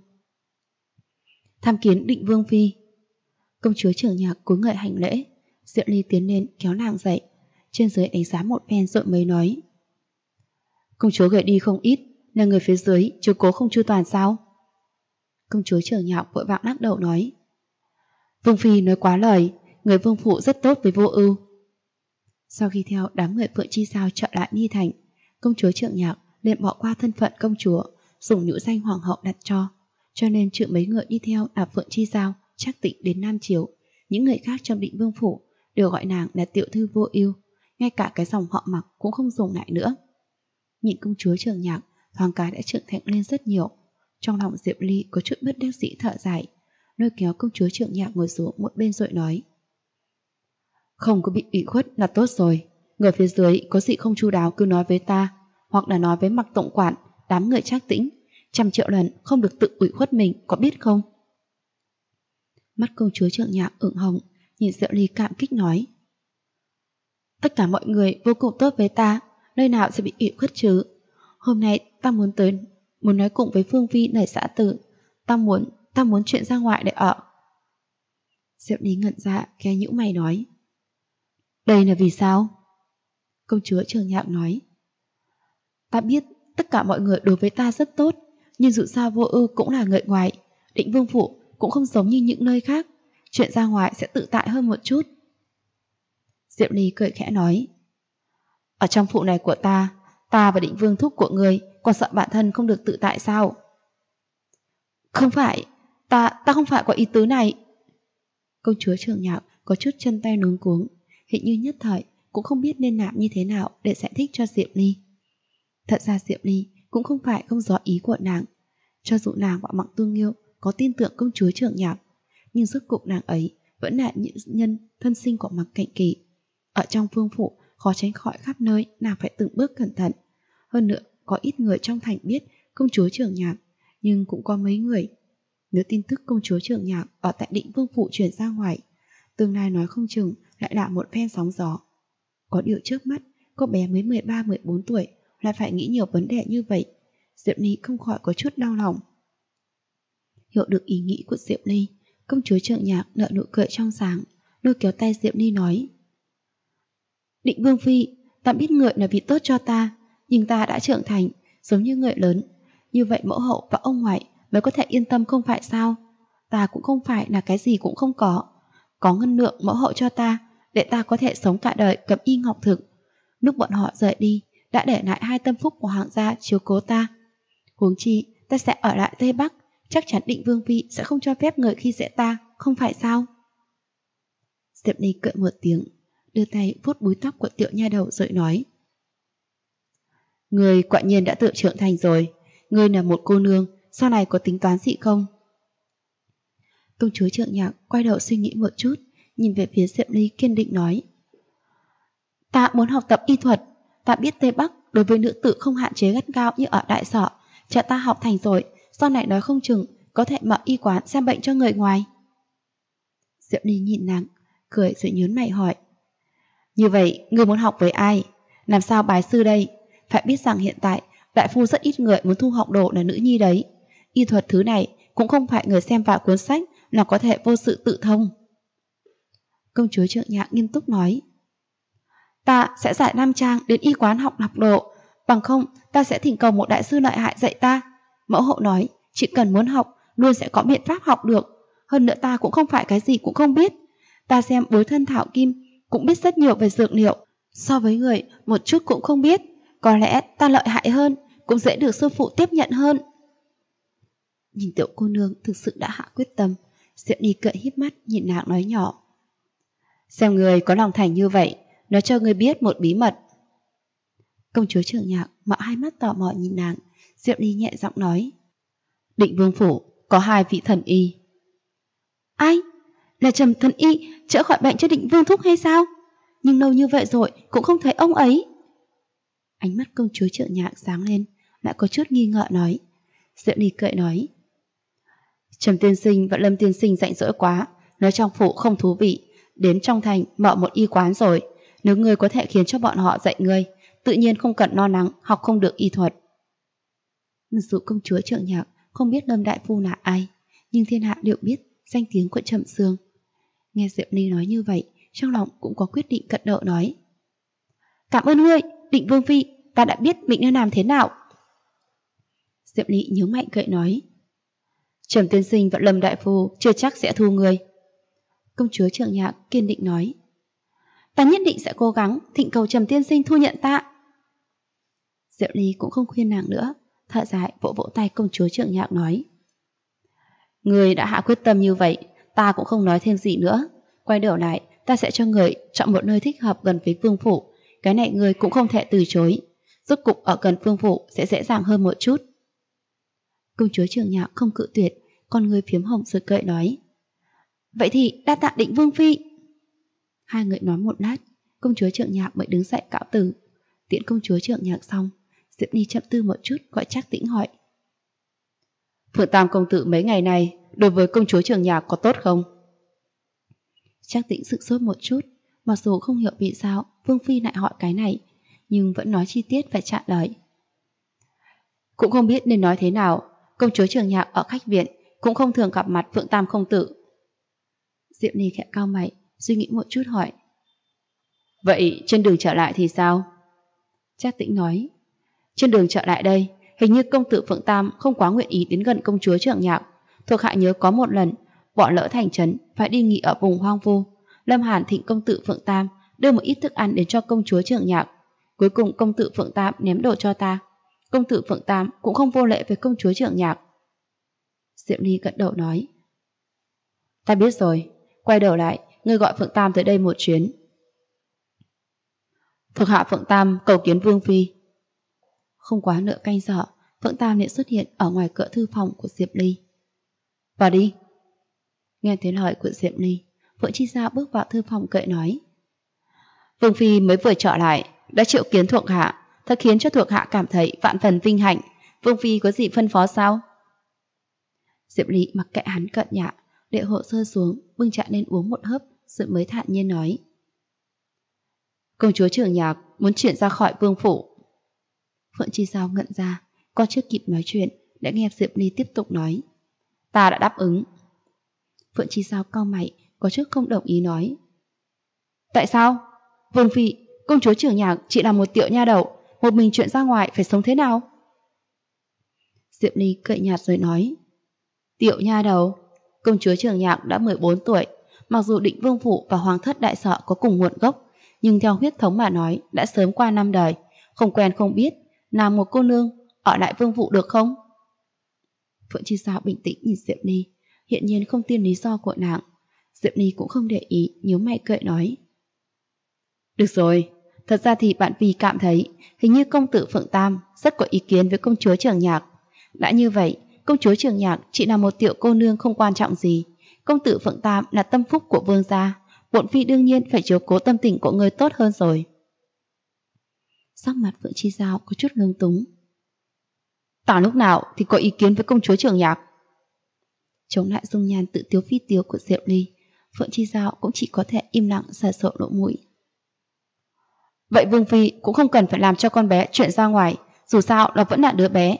[SPEAKER 1] Tham kiến Định Vương phi. Công chúa trưởng nhạc cúi người hành lễ. Diệp Ly tiến lên kéo nàng dậy, trên dưới đánh giá một phen rồi mới nói: Công chúa gầy đi không ít, là người phía dưới chiếu cố không chu toàn sao? Công chúa trưởng nhạc vội vàng lắc đầu nói: Vương phi nói quá lời, người vương phụ rất tốt với Vô Ưu. Sau khi theo đám người Phượng Chi Sao trở lại Nhi Thành, công chúa trưởng nhạc liền bỏ qua thân phận công chúa, dùng nhũ danh hoàng hậu đặt cho nên trừ mấy người đi theo là Phượng Chi Sao, Trác Tĩnh đến Nam Chiếu, những người khác trong Định Vương phủ đều gọi nàng là tiểu thư Vô Ưu, ngay cả cái dòng họ Mặc cũng không dùng lại nữa. Nhìn công chúa trưởng nhạc thoáng cái đã trưởng thành lên rất nhiều, trong lòng Diệp Ly có chút bất đắc dĩ thở dài, lôi kéo công chúa trưởng nhạc ngồi xuống một bên rồi nói: Không có bị ủy khuất là tốt rồi, người phía dưới có gì không chu đáo cứ nói với ta, hoặc là nói với Mặc tổng quản, đám người Trác Tĩnh, 100 triệu lần không được tự ủy khuất mình, có biết không? Mắt công chúa trưởng nhạc ửng hồng, nhìn Diệp Ly cảm kích nói: Tất cả mọi người vô cùng tốt với ta, nơi nào sẽ bị ủy khuất chứ? Hôm nay ta muốn nói cùng với Phương Phi nảy xã tử, ta muốn chuyện ra ngoại để ở. Diệp Ly ngẩn ra, khẽ nhíu mày nói: Đây là vì sao? Công chúa trưởng nhạc nói: Ta biết tất cả mọi người đối với ta rất tốt, nhưng dù sao Vô Ưu cũng là người ngoài, Định Vương phủ cũng không giống như những nơi khác, chuyện ra ngoài sẽ tự tại hơn một chút. Diệp Ly cười khẽ nói: Ở trong phủ này của ta và Định Vương thúc của người còn sợ bản thân không được tự tại sao? Không phải, ta không phải có ý tứ này. Công chúa trưởng nhạc có chút chân tay luống cuống, hình như nhất thời cũng không biết nên làm như thế nào để giải thích cho Diệp Ly. Thật ra Diệp Ly cũng không phải không rõ ý của nàng. Cho dù nàng và Mặc Tu Nghiêu có tin tưởng công chúa trưởng nhạc, nhưng rốt cuộc nàng ấy vẫn là những nhân thân sinh của Mặc Cạnh Kỳ. Ở trong vương phủ khó tránh khỏi khắp nơi nàng phải từng bước cẩn thận. Hơn nữa có ít người trong thành biết công chúa trưởng nhạc, nhưng cũng có mấy người. Nếu tin tức công chúa trưởng nhạc ở tại Định Vương phủ truyền ra ngoài, tương lai nói không chừng lại là một phen sóng gió. Có điều trước mắt, cô bé mới 13-14 tuổi lại phải nghĩ nhiều vấn đề như vậy, Diệp Ly không khỏi có chút đau lòng. Hiểu được ý nghĩ của Diệp Ly, công chúa trưởng nhạc nở nụ cười trong sáng, lôi kéo tay Diệp Ly nói: Định Vương phi, ta biết người là vì tốt cho ta, nhưng ta đã trưởng thành, giống như người lớn, như vậy mẫu hậu và ông ngoại mới có thể yên tâm không phải sao? Ta cũng không phải là cái gì cũng không có ngân lượng mẫu hậu cho ta, để ta có thể sống cả đời cầm y ngọc thực. Lúc bọn họ rời đi, đã để lại 2 tâm phúc của hoàng gia chiếu cố ta. Huống chi, ta sẽ ở lại Tây Bắc, chắc chắn Định Vương phi sẽ không cho phép người khi dễ ta, không phải sao? Diệp Ly cười một tiếng, đưa tay vuốt búi tóc của tiểu nha đầu rồi nói: Người quả nhiên đã tự trưởng thành rồi, ngươi là một cô nương, sau này có tính toán gì không? Công chúa trưởng nhạc quay đầu suy nghĩ một chút, nhìn về phía Diệp Ly kiên định nói: Ta muốn học tập y thuật. Ta biết Tây Bắc đối với nữ tử không hạn chế gắt gao như ở Đại Sở. Chờ ta học thành rồi, sau này nói không chừng có thể mở y quán xem bệnh cho người ngoài. Diệu Ly nhìn nàng, cười rồi nhớn mày hỏi. Như vậy, ngươi muốn học với ai? Làm sao bái sư đây? Phải biết rằng hiện tại, đại phu rất ít người muốn thu học đồ là nữ nhi đấy. Y thuật thứ này cũng không phải người xem vài cuốn sách là có thể vô sự tự thông. Công chúa Trượng Nhạc nghiêm túc nói. Ta sẽ giải Nam Trang đến y quán học đồ, bằng không ta sẽ thỉnh cầu một đại sư lợi hại dạy ta. Mẫu hậu nói, chỉ cần muốn học, luôn sẽ có biện pháp học được. Hơn nữa ta cũng không phải cái gì cũng không biết. Ta xem Bối Thân Thảo Kim cũng biết rất nhiều về dược liệu, so với người một chút cũng không biết. Có lẽ ta lợi hại hơn, cũng dễ được sư phụ tiếp nhận hơn. Nhìn tiểu cô nương thực sự đã hạ quyết tâm, Diệu Ly cười híp mắt nhìn nàng nói nhỏ. Xem người có lòng thành như vậy, nói cho người biết một bí mật. Công chúa Trượng Nhạc mở hai mắt tò mò nhìn nàng, Diệu Ly nhẹ giọng nói. Định Vương phủ có 2 vị thần y. Ai? Là Trầm thần y chữa khỏi bệnh cho Định Vương thúc hay sao? Nhưng lâu như vậy rồi cũng không thấy ông ấy. Ánh mắt công chúa Trượng Nhạc sáng lên, lại có chút nghi ngờ nói. Diệu Ly cười nói. Trầm tiên sinh và Lâm tiên sinh rảnh rỗi quá, nói trong phủ không thú vị, đến trong thành mở một y quán rồi. Nếu ngươi có thể khiến cho bọn họ dạy ngươi, tự nhiên không cần lo lắng học không được y thuật. Mặc dù công chúa Trượng Nhạc không biết Lâm đại phu là ai, nhưng thiên hạ đều biết danh tiếng của Trầm Sương. Nghe Diệu Ly nói như vậy, trong lòng cũng có quyết định cận đậu nói. Cảm ơn ngươi, Định Vương phi, ta đã biết mình nên làm thế nào. Diệu Ly nhướng mạnh cười nói. Trầm tiên sinh và Lâm đại phu chưa chắc sẽ thu ngươi. Công chúa Trượng Nhạc kiên định nói. Ta nhất định sẽ cố gắng thỉnh cầu Trầm tiên sinh thu nhận ta. Diệu Ly cũng không khuyên nàng nữa, thở dài vỗ vỗ tay công chúa Trượng Nhạc nói. Người đã hạ quyết tâm như vậy, ta cũng không nói thêm gì nữa. Quay đầu lại, ta sẽ cho người chọn một nơi thích hợp gần với vương phủ. Cái này người cũng không thể từ chối. Rốt cục ở gần vương phủ sẽ dễ dàng hơn một chút. Công chúa Trượng Nhạc không cự tuyệt, con người phiếm hồng rồi cười nói. Vậy thì đa tạ Định Vương phi. Hai người nói một lát, công chúa Trượng Nhạc mới đứng dậy cáo từ. Tiễn công chúa Trượng Nhạc xong, Diệp Ly chậm tư một chút gọi Trác Tĩnh hỏi. Phượng Tam công tử mấy ngày này đối với công chúa Trượng Nhạc có tốt không? Trác Tĩnh sững sốt một chút, mặc dù không hiểu vì sao Vương phi lại hỏi cái này, nhưng vẫn nói chi tiết và trả lời. Cũng không biết nên nói thế nào, công chúa Trượng Nhạc ở khách viện cũng không thường gặp mặt Phượng Tam công tử. Diệp Ly khẽ cau mày, suy nghĩ một chút hỏi. Vậy trên đường trở lại thì sao? Trác Tĩnh nói. Trên đường trở lại đây, hình như công tử Phượng Tam không quá nguyện ý đến gần công chúa Trượng Nhạc. Thuộc hạ nhớ có một lần, bỏ lỡ thành trấn, phải đi nghỉ ở vùng hoang vu. Lâm Hàn thịnh công tử Phượng Tam đưa một ít thức ăn đến cho công chúa Trượng Nhạc. Cuối cùng công tử Phượng Tam ném đồ cho ta. Công tử Phượng Tam cũng không vô lễ với công chúa Trượng Nhạc. Diệp Ly gật đầu nói. Ta biết rồi, quay đầu lại, ngươi gọi Phượng Tam tới đây một chuyến. Thuộc hạ Phượng Tam cầu kiến Vương phi. Không quá nửa canh giờ, Phượng Tam lại xuất hiện ở ngoài cửa thư phòng của Diệp Ly. Vào đi. Nghe thấy lời của Diệp Ly, Phượng Chi Giao bước vào thư phòng cười nói. Vương phi mới vừa trở lại, đã triệu kiến thuộc hạ, thật khiến cho thuộc hạ cảm thấy vạn phần vinh hạnh. Vương phi có gì phân phó sao? Diệp Ly mặc kệ hắn cận nhạ, để hộ sơ xuống, bưng trà lên uống một hớp, rồi mới thản nhiên nói. Công chúa Trượng Nhạc muốn chuyển ra khỏi vương phủ. Phượng Chi Giao ngẩn ra, còn chưa kịp nói chuyện, đã nghe Diệp Ly tiếp tục nói. Ta đã đáp ứng. Phượng Chi Giao cau mày, có chút không đồng ý nói. Tại sao? Vương phi, công chúa Trượng Nhạc chỉ là một tiểu nha đầu, một mình chuyện ra ngoài phải sống thế nào? Diệp Ly cười nhạt rồi nói. Tiểu nha đầu, công chúa Trượng Nhạc đã 14 tuổi, mặc dù Định Vương phủ và Hoàng thất Đại Sở có cùng nguồn gốc, nhưng theo huyết thống mà nói đã sớm qua 5 đời, không quen không biết, nào một cô nương ở lại vương phủ được không? Phượng Chi Giao bình tĩnh nhìn Diệp Ly, hiện nhiên không tin lý do của nàng. Diệp Ly cũng không để ý, nhíu mày cười nói. Được rồi, thật ra thì bạn vì cảm thấy hình như công tử Phượng Tam rất có ý kiến với công chúa Trượng Nhạc. Đã như vậy, công chúa Trượng Nhạc chỉ là một tiểu cô nương không quan trọng gì. Công tử Phượng Tam là tâm phúc của vương gia, bổn phi đương nhiên phải chiếu cố tâm tình của người tốt hơn rồi. Sắc mặt Phượng Chi Giao có chút lung túng. Ta lúc nào thì có ý kiến với công chúa Trường Nhạc. Chống lại dung nhan tự tiếu phi tiếu của Diệu Ly, Phượng Chi Giao cũng chỉ có thể im lặng sờ sộ lỗ mũi. Vậy Vương Phi cũng không cần phải làm cho con bé chuyện ra ngoài, dù sao nó vẫn là đứa bé.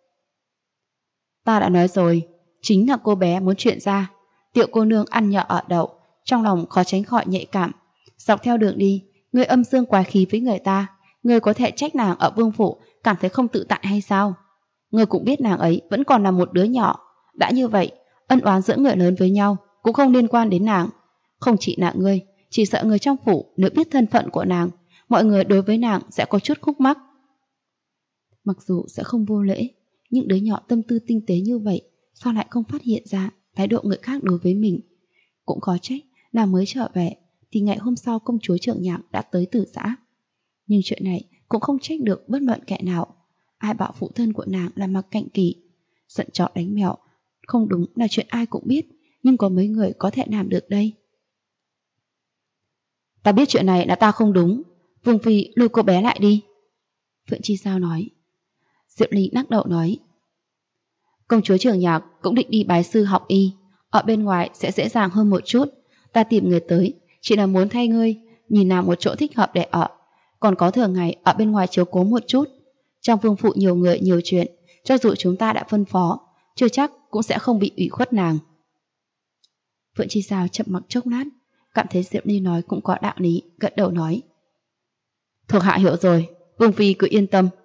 [SPEAKER 1] Ta đã nói rồi, chính là cô bé muốn chuyện ra. Tiểu cô nương ăn nhờ ở đậu, trong lòng khó tránh khỏi nhạy cảm. Dọc theo đường đi, người âm dương quái khí với người ta, người có thể trách nàng ở vương phủ cảm thấy không tự tại hay sao? Người cũng biết nàng ấy vẫn còn là một đứa nhỏ. Đã như vậy, ân oán giữa người lớn với nhau cũng không liên quan đến nàng. Không chỉ là ngươi, chỉ sợ người trong phủ nếu biết thân phận của nàng, mọi người đối với nàng sẽ có chút khúc mắc. Mặc dù sẽ không vô lễ, nhưng đứa nhỏ tâm tư tinh tế như vậy sao lại không phát hiện ra thái độ người khác đối với mình. Cũng khó trách nàng mới trở về thì ngày hôm sau công chúa Trường Nhạc đã tới từ xã. Nhưng chuyện này cũng không trách được bất luận kẻ nào. Ai bảo phụ thân của nàng là Mạc Cạnh Kỳ. Giận chó đánh mèo không đúng là chuyện ai cũng biết, nhưng có mấy người có thể làm được đây. Ta biết chuyện này là ta không đúng. Vương Phi lôi cô bé lại đi. Phượng Chi Giao nói. Diệu Ly lắc đầu nói. Công chúa Trường Nhạc cũng định đi bái sư học y. Ở bên ngoài sẽ dễ dàng hơn một chút. Ta tìm người tới chỉ là muốn thay ngươi nhìn nào một chỗ thích hợp để ở. Còn có thường ngày ở bên ngoài chiếu cố một chút. Trong vương phủ nhiều người nhiều chuyện, cho dù chúng ta đã phân phó, chưa chắc cũng sẽ không bị ủy khuất nàng. Phượng Chi Giao chậm mặc chốc lát, cảm thấy Diệu Ly nói cũng có đạo lý, gật đầu nói. Thuộc hạ hiểu rồi, Vương Phi cứ yên tâm.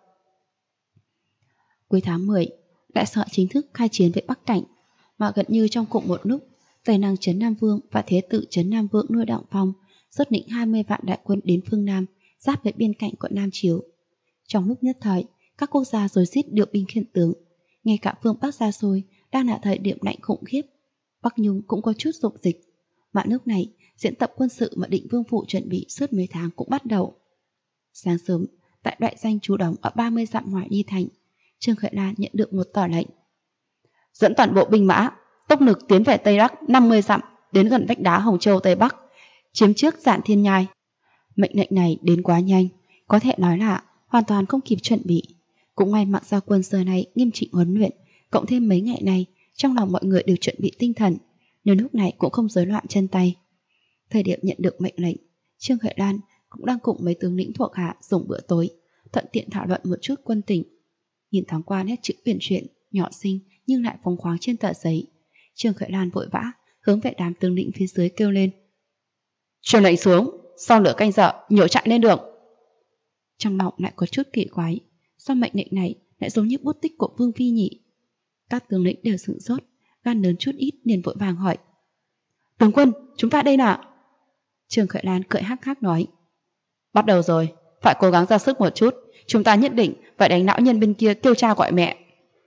[SPEAKER 1] Cuối tháng 10, đại sở chính thức khai chiến với Bắc Cảnh, mà gần như trong cùng một lúc, Tây Năng Trấn Nam Vương và Thế Tự Trấn Nam Vương Nuôi Đặng Phong xuất lĩnh 20 vạn đại quân đến phương Nam, giáp với biên cảnh của Nam Chiếu. Trong lúc nhất thời, các quốc gia rối rít điều binh khiển tướng, ngay cả phương Bắc xa xôi đang là thời điểm lạnh khủng khiếp. Bắc Nhung cũng có chút dục dịch, mà lúc này diễn tập quân sự mà Định Vương phủ chuẩn bị suốt mấy tháng cũng bắt đầu. Sáng sớm, tại đại danh trú đóng ở 30 dặm ngoài Ly Thành, Trương Khởi Lan nhận được một tờ lệnh. Dẫn toàn bộ binh mã, tốc lực tiến về Tây Bắc 50 dặm, đến gần vách đá Hồng Châu Tây Bắc, chiếm trước Giản Thiên Nhai. Mệnh lệnh này đến quá nhanh, có thể nói là hoàn toàn không kịp chuẩn bị. Cũng may Mạc Gia Quân giờ này nghiêm chỉnh huấn luyện, cộng thêm mấy ngày này, trong lòng mọi người đều chuẩn bị tinh thần, nên lúc này cũng không rối loạn chân tay. Thời điểm nhận được mệnh lệnh, Trương Khởi Lan cũng đang cùng mấy tướng lĩnh thuộc hạ dùng bữa tối, thuận tiện thảo luận một chút quân tình. Nhìn thoáng qua nét chữ uyển chuyển, nhỏ xinh nhưng lại phóng khoáng trên tờ giấy, Trương Khởi Lan vội vã hướng về đám tướng lĩnh phía dưới kêu lên. Truyền lệnh xuống, sau nửa canh giờ nhổ chạy lên đường. Trong lòng lại có chút kỳ quái, sao mệnh lệnh này lại giống như bút tích của Vương Phi nhỉ? Các tướng lĩnh đều sửng sốt, gan lớn chút ít liền vội vàng hỏi. Tướng quân, chúng ta đây nào? Trương Khởi Lan cười hắc hắc nói. Bắt đầu rồi, phải cố gắng ra sức một chút, chúng ta nhất định phải đánh lão nhân bên kia kêu cha gọi mẹ.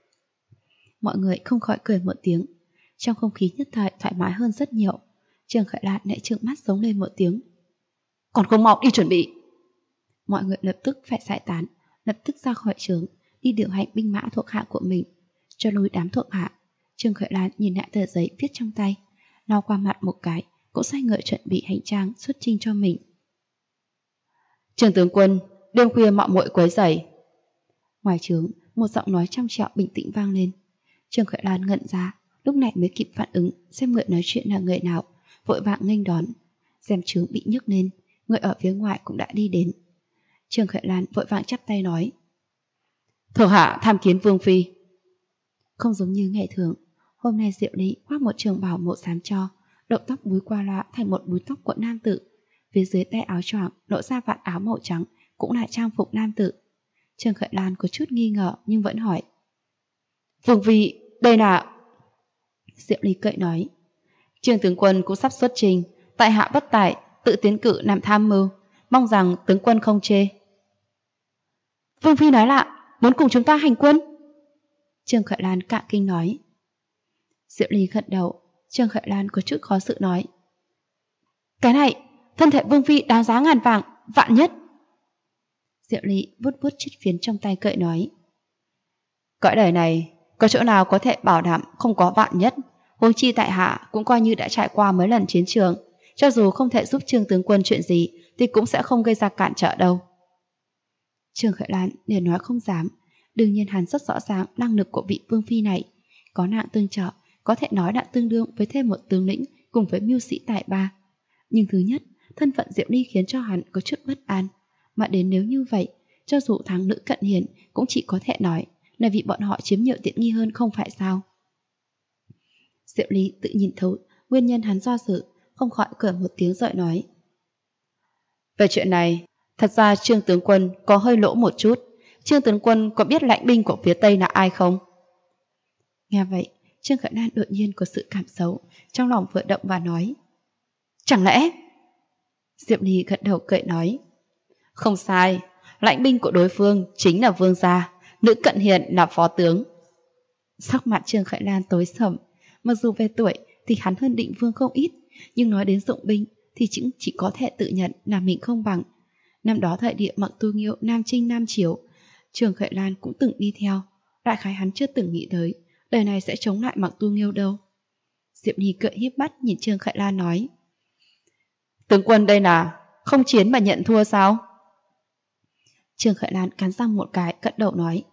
[SPEAKER 1] Mọi người không khỏi cười một tiếng, trong không khí nhất thời thoải mái hơn rất nhiều. Trương Khởi Lan lại trợn mắt giống lên một tiếng. Còn không mau đi chuẩn bị. Mọi người lập tức phải giải tán, lập tức ra khỏi trướng, đi điều hành binh mã thuộc hạ của mình. Cho lui đám thuộc hạ, Trương Khởi Lan nhìn lại tờ giấy viết trong tay, lau qua mặt một cái, cũng xoay người chuẩn bị hành trang xuất chinh cho mình. Trương tướng quân, đêm khuya mạo muội quấy rầy. Ngoài trướng, một giọng nói trong trẻo bình tĩnh vang lên. Trương Khởi Lan ngẩn ra, lúc này mới kịp phản ứng xem người nói chuyện là người nào, vội vàng nghênh đón. Rèm trướng bị nhấc lên, người ở phía ngoài cũng đã đi đến. Trương Khởi Lan vội vàng chắp tay nói. Thuộc hạ tham kiến Vương Phi. Không giống như ngày thường, hôm nay Diệu Ly khoác một trường bào màu xám cho, đầu tóc búi qua loa thành một búi tóc của nam tử. Phía dưới tay áo choàng lộ ra vạt áo màu trắng, cũng là trang phục nam tử. Trương Khởi Lan có chút nghi ngờ nhưng vẫn hỏi. Vương Phi, đây là... Diệu Ly cười nói. Trương tướng quân cũng sắp xuất trình, tại hạ bất tài, tự tiến cử làm tham mưu, mong rằng tướng quân không chê. Vương Phi nói lạ, muốn cùng chúng ta hành quân. Trương Khởi Lan cạn kinh nói. Diệu Ly gật đầu, Trương Khởi Lan có chút khó xử nói. Cái này, thân thể Vương Phi đáng giá ngàn vàng, vạn nhất. Diệu Ly vuốt vuốt chiếc phiến trong tay cười nói. Cõi đời này, có chỗ nào có thể bảo đảm không có vạn nhất, huống chi tại hạ cũng coi như đã trải qua mấy lần chiến trường, cho dù không thể giúp Trương tướng quân chuyện gì thì cũng sẽ không gây ra cản trở đâu. Trương Khởi Lan liền nói không dám. Đương nhiên hắn rất rõ ràng năng lực của vị vương phi này. Có nàng tương trợ, có thể nói đã tương đương với thêm một tướng lĩnh cùng với mưu sĩ tài ba. Nhưng thứ nhất, thân phận Diệp Ly khiến cho hắn có chút bất an. Mà đến nếu như vậy, cho dù thắng Nữ Cận Hiền cũng chỉ có thể nói là vì bọn họ chiếm nhiều tiện nghi hơn không phải sao. Diệp Ly tự nhìn thấu nguyên nhân hắn do dự, không khỏi cười một tiếng rồi nói. Về chuyện này, thật ra Trương tướng quân có hơi lỗ một chút. Trương tướng quân có biết lãnh binh của phía Tây là ai không? Nghe vậy, Trương Khởi Lan đột nhiên có sự cảm xấu, trong lòng vừa động và nói. Chẳng lẽ? Diệp Ly gật đầu cười nói. Không sai, lãnh binh của đối phương chính là vương gia, Nữ Cận Hiền là phó tướng. Sắc mặt Trương Khởi Lan tối sầm, mặc dù về tuổi thì hắn hơn Định Vương không ít, nhưng nói đến dụng binh thì chỉ có thể tự nhận là mình không bằng. Năm đó thời địa Mặc Tu Nghiêu Nam Chinh Nam Chiếu, Trương Khởi Lan cũng từng đi theo, đại khái hắn chưa từng nghĩ tới đời này sẽ chống lại Mặc Tu Nghiêu đâu. Diệp Ly cười híp mắt nhìn Trương Khởi Lan nói. Tướng quân đây là không chiến mà nhận thua sao? Trương Khởi Lan cắn răng một cái, cất đầu nói.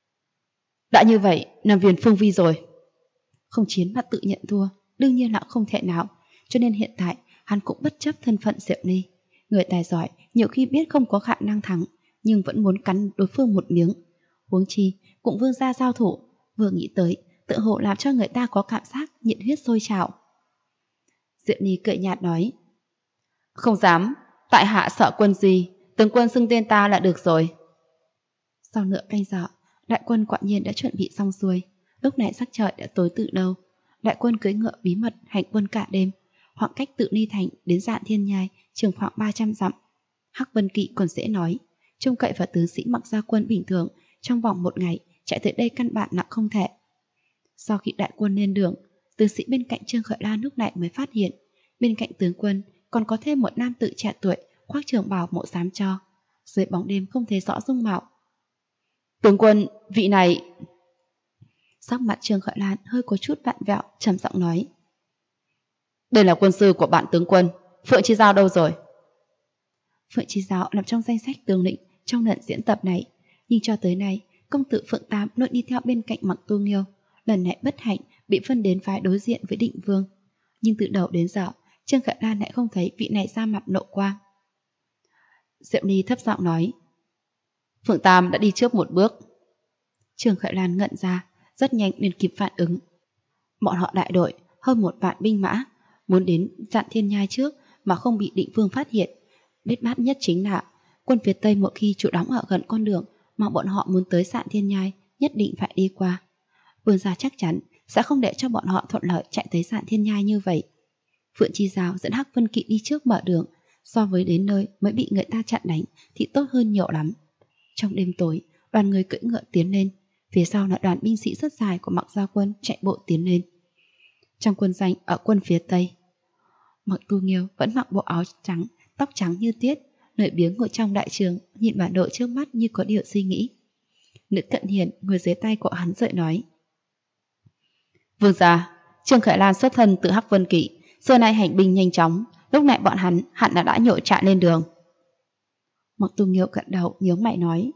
[SPEAKER 1] Đã như vậy, nằm viền Phương Vi rồi. Không chiến mà tự nhận thua, đương nhiên là không thể nào, cho nên hiện tại hắn cũng bất chấp thân phận Diệp Ly. Người tài giỏi nhiều khi biết không có khả năng thắng, nhưng vẫn muốn cắn đối phương một miếng. Huống chi, cũng vương gia giao thủ, vừa nghĩ tới, tự hồ làm cho người ta có cảm giác nhiệt huyết sôi trào. Diệp Ly cười nhạt nói. Không dám, tại hạ sợ quân gì, tướng quân xưng tên ta là được rồi. Sau nửa canh giờ, đại quân quả nhiên đã chuẩn bị xong xuôi. Lúc này sắc trời đã tối từ lâu. Đại quân cưỡi ngựa bí mật hành quân cả đêm. Khoảng cách Tự Ni Thành đến Dạn Thiên Nhai chừng khoảng 300 dặm. Hắc Vân Kỵ còn dễ nói, trông cậy vào tướng sĩ Mặc Gia quân bình thường, trong vòng một ngày chạy tới đây căn bản là không thể. Sau khi đại quân lên đường, tướng sĩ bên cạnh Trương Khởi Lan lúc này mới phát hiện, bên cạnh tướng quân còn có thêm một nam tử trẻ tuổi khoác trường bào màu xám cho. Dưới bóng đêm không thấy rõ dung mạo. Tướng quân, vị này... Sắc mặt Trương Khởi Lan hơi có chút vặn vẹo, trầm giọng nói. Đây là quân sư của bạn tướng quân, Phượng Chi Giao đâu rồi? Phượng Chi Giao nằm trong danh sách tướng lĩnh trong lần diễn tập này, nhưng cho tới nay, công tử Phượng Tam luôn đi theo bên cạnh Mặc Tu Nghiêu, lần này bất hạnh bị phân đến phái đối diện với Định Vương. Nhưng từ đầu đến giờ, Trương Khởi Lan lại không thấy vị này ra mặt lộ quang. Diệp Ly thấp giọng nói. Phượng Tam đã đi trước một bước. Trương Khởi Lan ngẩn ra, rất nhanh liền kịp phản ứng. Bọn họ đại đội hơn 1 vạn binh mã, muốn đến Dạn Thiên Nhai trước mà không bị Định Vương phát hiện. Biết bát nhất chính là quân phía Tây một khi chủ đóng ở gần con đường mà bọn họ muốn tới Dạn Thiên Nhai nhất định phải đi qua. Vương gia chắc chắn sẽ không để cho bọn họ thuận lợi chạy tới Dạn Thiên Nhai như vậy. Phượng Chi Giao dẫn Hắc Vân Kỵ đi trước mở đường, so với đến nơi mới bị người ta chặn đánh thì tốt hơn nhiều lắm. Trong đêm tối, đoàn người cưỡi ngựa tiến lên, phía sau là đoàn binh sĩ rất dài của Mặc Gia quân chạy bộ tiến lên. Trong quân doanh ở quân phía Tây, Mặc Tu Nghiêu vẫn mặc bộ áo trắng, tóc trắng như tiết, lười biếng ngồi trong đại trường, nhìn bản đồ trước mắt như có điều suy nghĩ. Nữ Cận Hiền người dưới tay của hắn dậy nói. Vương gia, Trương Khởi Lan xuất thân từ Hắc Vân Kỵ, xưa nay hành binh nhanh chóng, lúc này bọn hắn hẳn là đã nhộn trại lên đường. Mặc Tu Nghiêu gật đầu nhớ mày nói.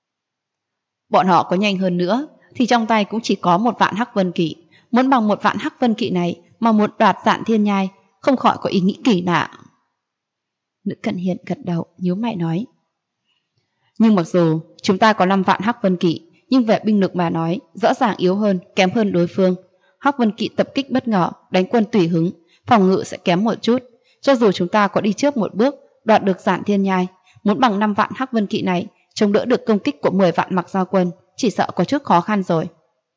[SPEAKER 1] Bọn họ có nhanh hơn nữa thì trong tay cũng chỉ có 1 vạn Hắc Vân Kỵ, muốn bằng 1 vạn Hắc Vân Kỵ này mà muốn đoạt Dạn Thiên Nhai, không khỏi có ý nghĩ kỳ lạ. Nữ Cận Hiền gật đầu nhớ mày nói. Nhưng mặc dù chúng ta có 5 vạn Hắc Vân Kỵ, nhưng về binh lực mà nói rõ ràng yếu hơn, kém hơn đối phương. Hắc Vân Kỵ tập kích bất ngờ, đánh quân tùy hứng, phòng ngự sẽ kém một chút. Cho dù chúng ta có đi trước một bước, đoạt được Dạn Thiên Nhai, muốn bằng 5 vạn Hắc Vân Kỵ này chống đỡ được công kích của 10 vạn Mặc Gia quân, chỉ sợ có chút khó khăn rồi.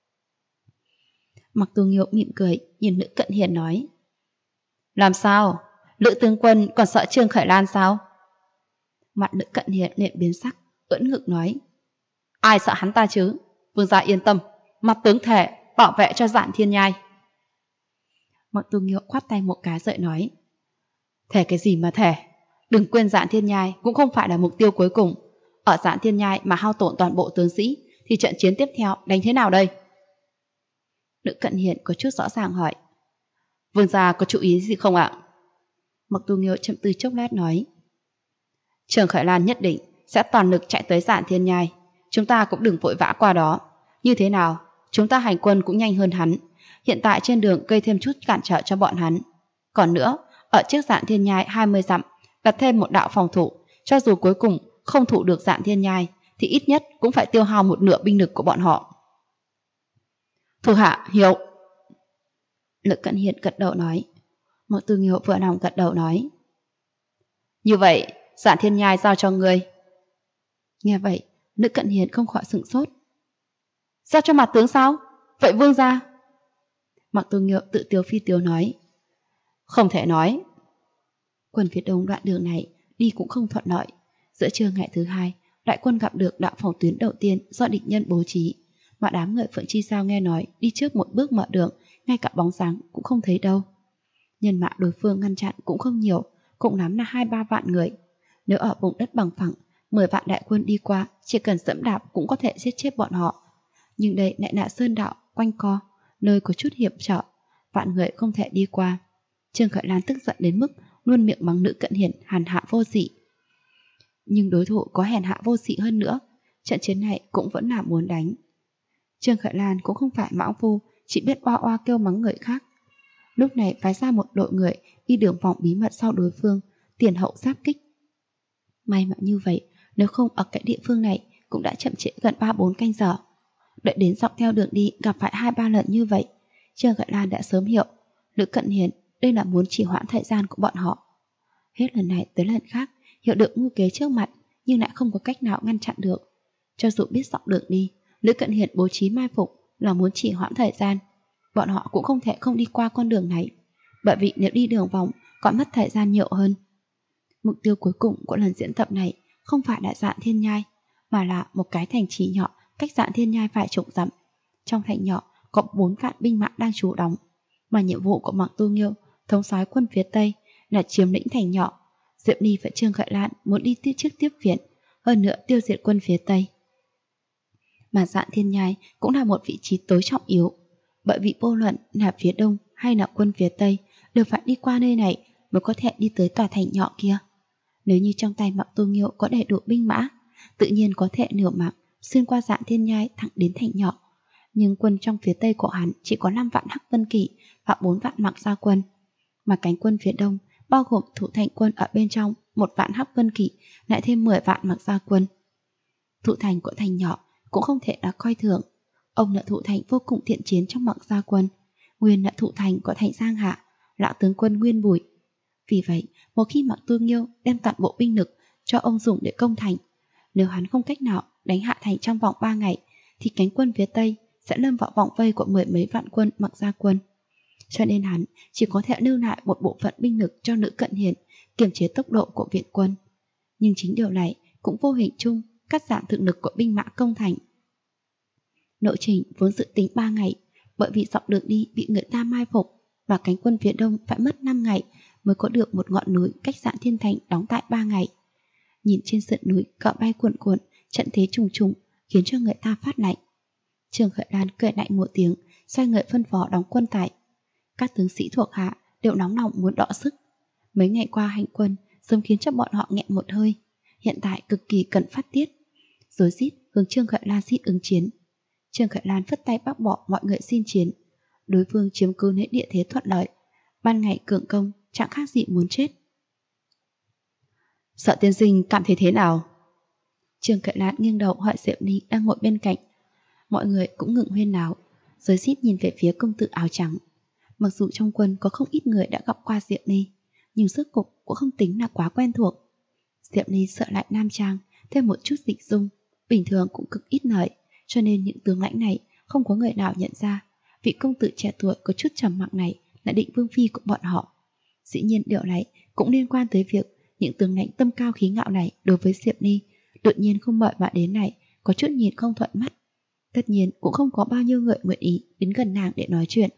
[SPEAKER 1] Mặc Tu Nghiêu mỉm cười nhìn Nữ Cận Hiền nói. Làm sao? Lữ tướng quân còn sợ Trương Khởi Lan sao? Mặt Nữ Cận Hiền liền biến sắc, ưỡn ngực nói. Ai sợ hắn ta chứ? Vương gia yên tâm, mặt tướng thề bảo vệ cho Dạn Thiên Nhai. Mặc Tu Nghiêu khoát tay một cái rồi nói. Thề cái gì mà thề? Đừng quên Dạn Thiên Nhai cũng không phải là mục tiêu cuối cùng. Ở Dạn Thiên Nhai mà hao tổn toàn bộ tướng sĩ thì trận chiến tiếp theo đánh thế nào đây? Nữ Cận Hiền có chút rõ ràng hỏi. Vương gia có chú ý gì không ạ? Mặc Tu Nghiêu chậm tư chốc lát nói. Trương Khởi Lan nhất định sẽ toàn lực chạy tới Giản Thiên Nhai. Chúng ta cũng đừng vội vã qua đó. Như thế nào, chúng ta hành quân cũng nhanh hơn hắn. Hiện tại trên đường gây thêm chút cản trở cho bọn hắn. Còn nữa, ở trước Giản Thiên Nhai 20 dặm, đặt thêm một đạo phòng thủ. Cho dù cuối cùng không thủ được Giản Thiên Nhai, thì ít nhất cũng phải tiêu hao một nửa binh lực của bọn họ. Thủ hạ hiểu. Lữ Cận Hiền gật đầu nói. Mộ Tư Nghiêu vừa lòng gật đầu nói. Như vậy, Giản Thiên Nhai giao cho ngươi. Nghe vậy, Lữ Cận Hiền không khỏi sửng sốt. Giao cho mặt tướng sao? Vậy vương gia? Mộ Tư Nghiêu tự tiếu phi tiếu nói. Không thể nói. Quân phía đông đoạn đường này đi cũng không thuận lợi. Giữa trưa ngày thứ hai, đại quân gặp được đạo phòng tuyến đầu tiên do địch nhân bố trí, mà đám người Phượng Chi Sao nghe nói đi trước một bước mở đường, ngay cả bóng dáng cũng không thấy đâu. Nhân mã đối phương ngăn chặn cũng không nhiều, cũng lắm là 2-3 vạn người. Nếu ở vùng đất bằng phẳng, 10 vạn đại quân đi qua, chỉ cần dẫm đạp cũng có thể giết chết bọn họ. Nhưng đây lại là sơn đạo quanh co, nơi có chút hiểm trở, vạn người không thể đi qua. Trương Khởi Lan tức giận đến mức luôn miệng mắng Lữ Cận Hiền hèn hạ vô sỉ. Nhưng đối thủ có hèn hạ vô sỉ hơn nữa, trận chiến này cũng vẫn là muốn đánh. Trương Khởi Lan cũng không phải mão phu, chỉ biết oa oa kêu mắng người khác. Lúc này phái ra một đội người đi đường vòng bí mật sau đối phương, tiền hậu giáp kích. May mà như vậy, nếu không ở cái địa phương này cũng đã chậm trễ gần 3-4 canh giờ. Đợi đến dọc theo đường đi gặp phải 2-3 lần như vậy, Trương Khởi Lan đã sớm hiểu Lữ Cận Hiền đây là muốn trì hoãn thời gian của bọn họ. Hết lần này tới lần khác, hiểu được mưu kế trước mặt nhưng lại không có cách nào ngăn chặn được. Cho dù biết dọc đường đi, Lữ Cận Hiền bố trí mai phục là muốn trì hoãn thời gian, bọn họ cũng không thể không đi qua con đường này, bởi vì nếu đi đường vòng còn mất thời gian nhiều hơn. Mục tiêu cuối cùng của lần diễn tập này không phải là Giản Thiên Nhai, mà là một cái thành trì nhỏ cách Giản Thiên Nhai vài chục dặm. Trong thành nhỏ có 4 vạn binh mã đang trú đóng, mà nhiệm vụ của Mạc Tu Nghiêu, thống soái quân phía Tây, là chiếm lĩnh thành nhỏ. Diệp Ni và Trương Khởi Lan muốn đi trước tiếp viện, hơn nữa tiêu diệt quân phía Tây. Mà Giản Thiên Nhai cũng là một vị trí tối trọng yếu, bởi vì vô luận là phía đông hay là quân phía Tây đều phải đi qua nơi này mới có thể đi tới tòa thành nhỏ kia. Nếu như trong tay Mạc Tu Nghiêu có đầy đủ binh mã, tự nhiên có thể nửa mạng xuyên qua Giản Thiên Nhai thẳng đến thành nhỏ. Nhưng quân trong phía Tây của hắn chỉ có 5 vạn Hắc Vân Kỵ và 4 vạn Mạc Gia quân, mà cánh quân phía đông bao gồm thủ thành quân ở bên trong 1 vạn Hắc Vân Kỵ lại thêm 10 vạn Mạc Gia quân. Thủ thành của thành nhỏ cũng không thể là coi thường. Ông là thủ thành vô cùng thiện chiến trong Mạc Gia quân, nguyên là thủ thành của thành Giang Hạ, lão tướng quân Nguyên Bùi. Vì vậy, một khi Mạc Tu Nghiêu đem toàn bộ binh lực cho ông dùng để công thành, nếu hắn không cách nào đánh hạ thành trong vòng 3 ngày, thì cánh quân phía Tây sẽ lâm vào vòng vây của 10 mấy vạn quân Mạc Gia quân. Cho nên hắn chỉ có thể lưu lại một bộ phận binh lực cho Lữ Cận Hiền kiềm chế tốc độ của viện quân. Nhưng chính điều này cũng vô hình chung cắt giảm thực lực của binh mã công thành. Lộ trình vốn dự tính 3 ngày, bởi vì dọc đường đi bị người ta mai phục, và cánh quân phía đông phải mất 5 ngày mới có được một ngọn núi cách Giản Thiên Thành đóng tại 3 ngày. Nhìn trên sườn núi cọ bay cuộn cuộn, trận thế trùng trùng khiến cho người ta phát lạnh. Trương Khởi Lan cười lạnh một tiếng, xoay người phân phó đóng quân tại. Các tướng sĩ thuộc hạ đều nóng lòng muốn đọ sức. Mấy ngày qua hành quân sớm khiến cho bọn họ nghẹn một hơi, hiện tại cực kỳ cần phát tiết. Rối rít hướng Trương Khởi Lan xin ứng chiến. Trương Khởi Lan phất tay bác bỏ mọi người xin chiến. Đối phương chiếm cứ lấy địa thế thuận lợi, ban ngày cường công chẳng khác gì muốn chết. Sợ tiên sinh cảm thấy thế nào? Trương Khởi Lan nghiêng đầu hỏi Diệp Ni đang ngồi bên cạnh. Mọi người cũng ngừng huyên náo, rối rít nhìn về phía công tử áo trắng. Mặc dù trong quân có không ít người đã gặp qua Diệp Ni, nhưng sức cục cũng không tính là quá quen thuộc. Diệp Ni sợ lại nam trang, thêm một chút dịch dung, bình thường cũng cực ít lời, cho nên những tướng lãnh này không có người nào nhận ra vị công tử trẻ tuổi có chút trầm mặc này là định vương phi của bọn họ. Dĩ nhiên điều này cũng liên quan tới việc những tướng lãnh tâm cao khí ngạo này đối với Diệp Ni đột nhiên không mời mà đến này có chút nhìn không thuận mắt. Tất nhiên cũng không có bao nhiêu người nguyện ý đến gần nàng để nói chuyện.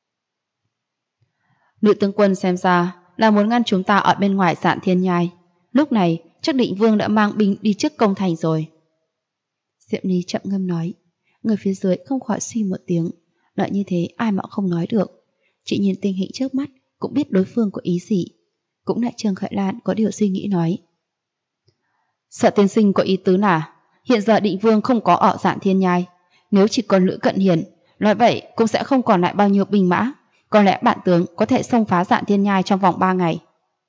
[SPEAKER 1] Nữ tướng quân xem ra là muốn ngăn chúng ta ở bên ngoài Giản Thiên Nhai. Lúc này chắc định vương đã mang binh đi trước công thành rồi. Diệp Ni chậm ngâm nói. Người phía dưới không khỏi suy một tiếng. Lợi như thế ai mà không nói được. Chỉ nhìn tình hình trước mắt cũng biết đối phương có ý gì. Cũng lại Trương Khởi Lan có điều suy nghĩ nói. Sở tiên sinh có ý tứ là hiện giờ Định Vương không có ở Dạn Thiên Nhai, nếu chỉ còn Lữ Cận Hiền, nói vậy cũng sẽ không còn lại bao nhiêu binh mã, có lẽ bản tướng có thể xông phá Dạn Thiên Nhai trong vòng 3 ngày.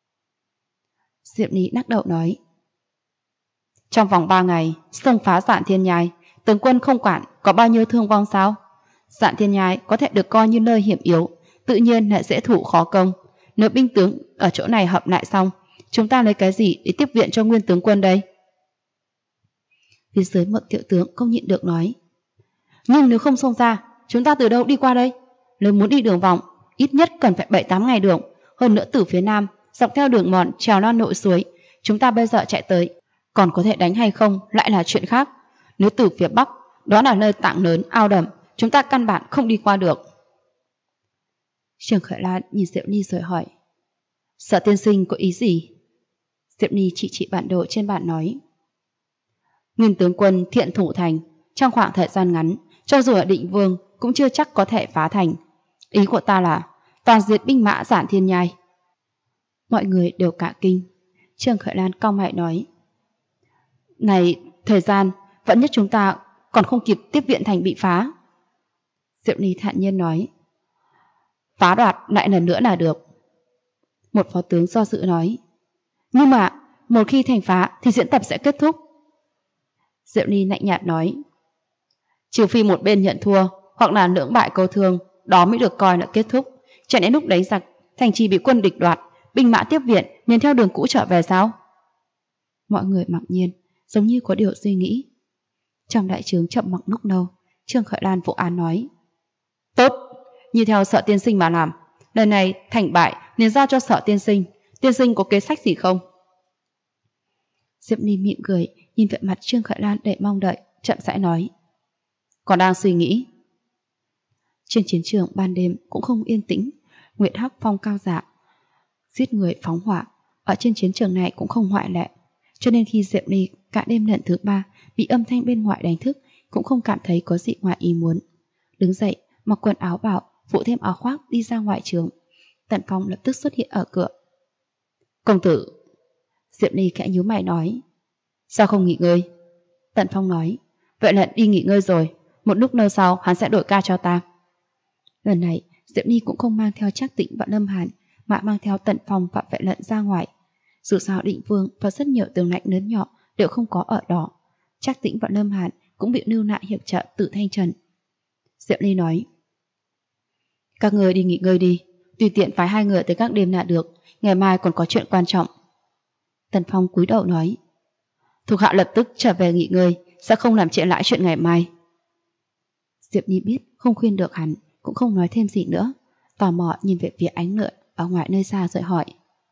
[SPEAKER 1] Diệp Ni lắc đầu nói, trong vòng 3 ngày xông phá Dạn Thiên Nhai, tướng quân không quản có bao nhiêu thương vong sao? Dạn Thiên Nhai có thể được coi như nơi hiểm yếu, tự nhiên là dễ thủ khó công. Nếu binh tướng ở chỗ này hợp lại xong, chúng ta lấy cái gì để tiếp viện cho nguyên tướng quân đây? Phía dưới một tiểu tướng không nhịn được nói, nhưng nếu không xông ra, chúng ta từ đâu đi qua đây? Nếu muốn đi đường vòng, ít nhất cần phải 7-8 ngày đường. Hơn nữa từ phía nam, dọc theo đường mòn trèo non nội suối, chúng ta bây giờ chạy tới, còn có thể đánh hay không lại là chuyện khác. Nếu từ phía bắc, đó là nơi tảng lớn, ao đầm, chúng ta căn bản không đi qua được. Trường Khởi Lan nhìn Diệp Ni rồi hỏi, Sở tiên sinh có ý gì? Diệp Ni chỉ bản đồ trên bàn nói, nguyên tướng quân thiện thủ thành, trong khoảng thời gian ngắn, cho dù ở Định Vương cũng chưa chắc có thể phá thành. Ý của ta là toàn diệt binh mã Dạn Thiên Nhai. Mọi người đều cả kinh. Trường Khởi Lan cau mày nói, này, thời gian vẫn nhất chúng ta còn không kịp tiếp viện thành bị phá. Diệp Ni thản nhiên nói, phá đoạt lại lần nữa là được. Một phó tướng do dự nói, nhưng mà một khi thành phá thì diễn tập sẽ kết thúc. Diệp Ni lạnh nhạt nói, trừ phi một bên nhận thua hoặc là lưỡng bại câu thương, đó mới được coi là kết thúc. Chẳng lẽ lúc đánh giặc thành trì bị quân địch đoạt, binh mã tiếp viện nên theo đường cũ trở về sao? Mọi người mặc nhiên, giống như có điều suy nghĩ. Trong đại trướng chậm mặc lúc lâu, Trương Khởi Lan vụ án nói, tốt, như theo Sở tiên sinh mà làm, lần này thành bại nên giao cho Sở tiên sinh có kế sách gì không? Diệp Ni mỉm cười, nhìn vẻ mặt Trương Khởi Lan đầy mong đợi, chậm rãi nói, còn đang suy nghĩ. Trên chiến trường ban đêm cũng không yên tĩnh, Nguyệt Hắc phong cao dạ, giết người phóng hỏa, ở trên chiến trường này cũng không ngoại lệ. Cho nên khi Diệp Ni cả đêm lần thứ 3 bị âm thanh bên ngoài đánh thức, cũng không cảm thấy có gì ngoài ý muốn. Đứng dậy, mặc quần áo bảo, phụ thêm áo khoác đi ra ngoài trường. Tần Phong lập tức xuất hiện ở cửa. Công tử. Diệp Ni khẽ nhíu mày nói, sao không nghỉ ngơi? Tần Phong nói, vậy là đi nghỉ ngơi rồi, một lúc lâu sau hắn sẽ đổi ca cho ta. Lần này Diệp Ni cũng không mang theo Trác Tĩnh và Lâm Hàn, mà mang theo Tần Phong và Vệ Lận ra ngoài. Dù sao Định Vương và rất nhiều tướng lãnh lớn nhỏ đều không có ở đó. Trác Tĩnh và Lâm Hàn cũng bị lưu nạn hiệp trợ tự thanh trần. Diệp Ni nói, các người đi nghỉ ngơi đi, tùy tiện phái 2 người tới các đêm là được, ngày mai còn có chuyện quan trọng. Tần Phong cúi đầu nói, thuộc hạ lập tức trở về nghỉ ngơi, sẽ không làm trễ lại chuyện ngày mai. Diệp Ni biết không khuyên được hắn, cũng không nói thêm gì nữa, tò mò nhìn về phía ánh lửa ở ngoài nơi xa rồi hỏi,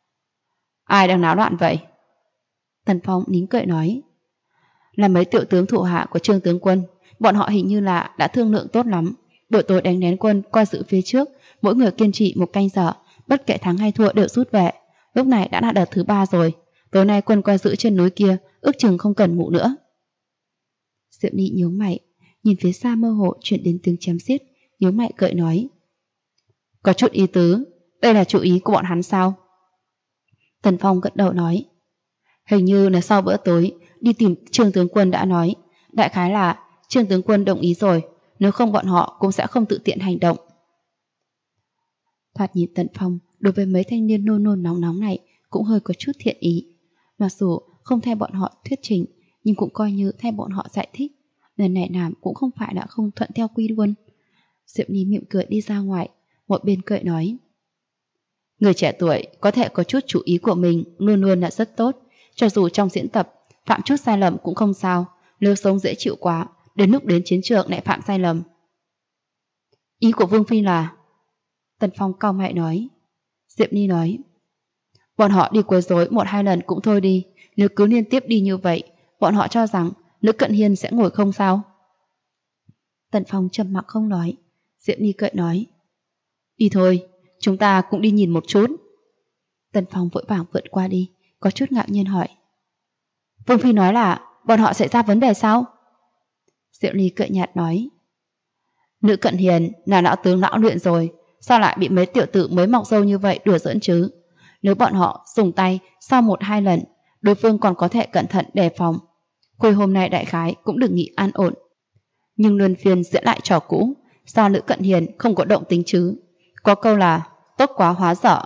[SPEAKER 1] ai đang náo loạn vậy? Tần Phong nín cười nói, là mấy tiểu tướng thủ hạ của Trương tướng quân, bọn họ hình như là đã thương lượng tốt lắm, buổi tối đánh lén quân coi giữ phía trước, mỗi người kiên trì 1 canh giờ, bất kể thắng hay thua đều rút về. Lúc này đã là đợt thứ 3 rồi, tối nay quân coi giữ trên núi kia ước chừng không cần ngủ nữa. Diệp Ni nhíu mày, nhìn phía xa mơ hồ chuyển đến tiếng chém giết, nhíu mày cười nói, có chút ý tứ, đây là chủ ý của bọn hắn sao? Tần Phong gật đầu nói, hình như là sau bữa tối đi tìm Trương tướng quân đã nói, đại khái là Trương tướng quân đồng ý rồi, nếu không bọn họ cũng sẽ không tự tiện hành động. Thoạt nhìn Tần Phong đối với mấy thanh niên nôn nôn nóng nóng này cũng hơi có chút thiện ý, mặc dù không theo bọn họ thuyết trình, nhưng cũng coi như theo bọn họ giải thích, lần này làm cũng không phải là không thuận theo quy luôn. Diệp Ni mỉm cười đi ra ngoài, một bên cười nói, người trẻ tuổi có thể có chút chủ ý của mình luôn luôn là rất tốt, cho dù trong diễn tập phạm chút sai lầm cũng không sao, nếu sống dễ chịu quá, đến lúc đến chiến trường lại phạm sai lầm. Ý của Vương Phi là? Tần Phong cau mày nói. Diệp Ni nói, bọn họ đi quấy rối 1-2 lần cũng thôi đi, nếu cứ liên tiếp đi như vậy, bọn họ cho rằng Lữ Cận Hiên sẽ ngồi không sao? Tần Phong trầm mặc không nói. Diệp Ni cười nói, đi thôi, chúng ta cũng đi nhìn một chút. Tần Phong vội vàng vượt qua đi, có chút ngạc nhiên hỏi, Vương Phi nói là bọn họ sẽ ra vấn đề sao? Diệp Ni cười nhạt nói, Lữ Cận Hiền là lão tướng lão luyện rồi, sao lại bị mấy tiểu tử mới mọc râu như vậy đùa giỡn chứ? Nếu bọn họ dùng tay sau 1-2 lần đối phương còn có thể cẩn thận đề phòng. Khuya hôm nay đại khái cũng đừng nghĩ an ổn. Nhưng luân phiên diễn lại trò cũ, sao Lữ Cận Hiền không có động tính chứ? Có câu là tốt quá hóa dở.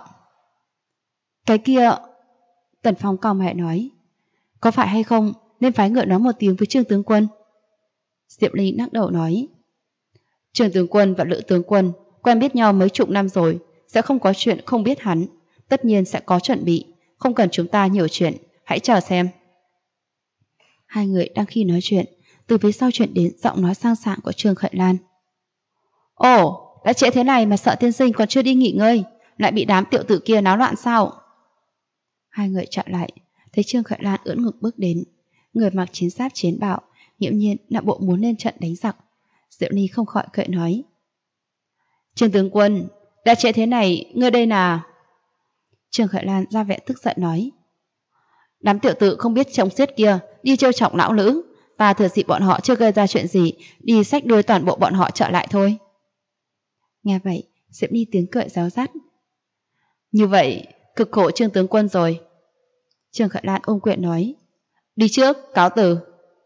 [SPEAKER 1] Cái kia, Tần Phong cau mày nói, có phải hay không nên phái người nói một tiếng với Trương tướng quân? Diệp Ly lắc đầu nói, Trương tướng quân và Lữ tướng quân quen biết nhau mấy chục năm rồi, sẽ không có chuyện không biết hắn, tất nhiên sẽ có chuẩn bị, không cần chúng ta nhiều chuyện, hãy chờ xem. Hai người đang khi nói chuyện, từ phía sau chuyển đến giọng nói sang sảng của Trương Khởi Lan. Ồ, đã trễ thế này mà Sợ tiên sinh còn chưa đi nghỉ ngơi, lại bị đám tiểu tử kia náo loạn sao? Hai người chặn lại, thấy Trương Khởi Lan ưỡn ngực bước đến, người mặc chiến giáp chiến bạo, nghiễm nhiên là bộ muốn lên trận đánh giặc. Diệu Ly không khỏi cười nói, Trương tướng quân, đã trễ thế này, ngươi đây nào? Trương Khởi Lan ra vẻ tức giận nói, đám tiểu tử không biết trông xiết kia đi trêu chọc lão Lữ, ta thừa dịp bọn họ chưa gây ra chuyện gì, đi xách đuôi toàn bộ bọn họ trở lại thôi. Nghe vậy, Diệp Ly tiếng cười réo rắt. Như vậy, cực khổ Trương tướng quân rồi. Trương Khởi Lan ôm quyền nói, đi trước, cáo từ.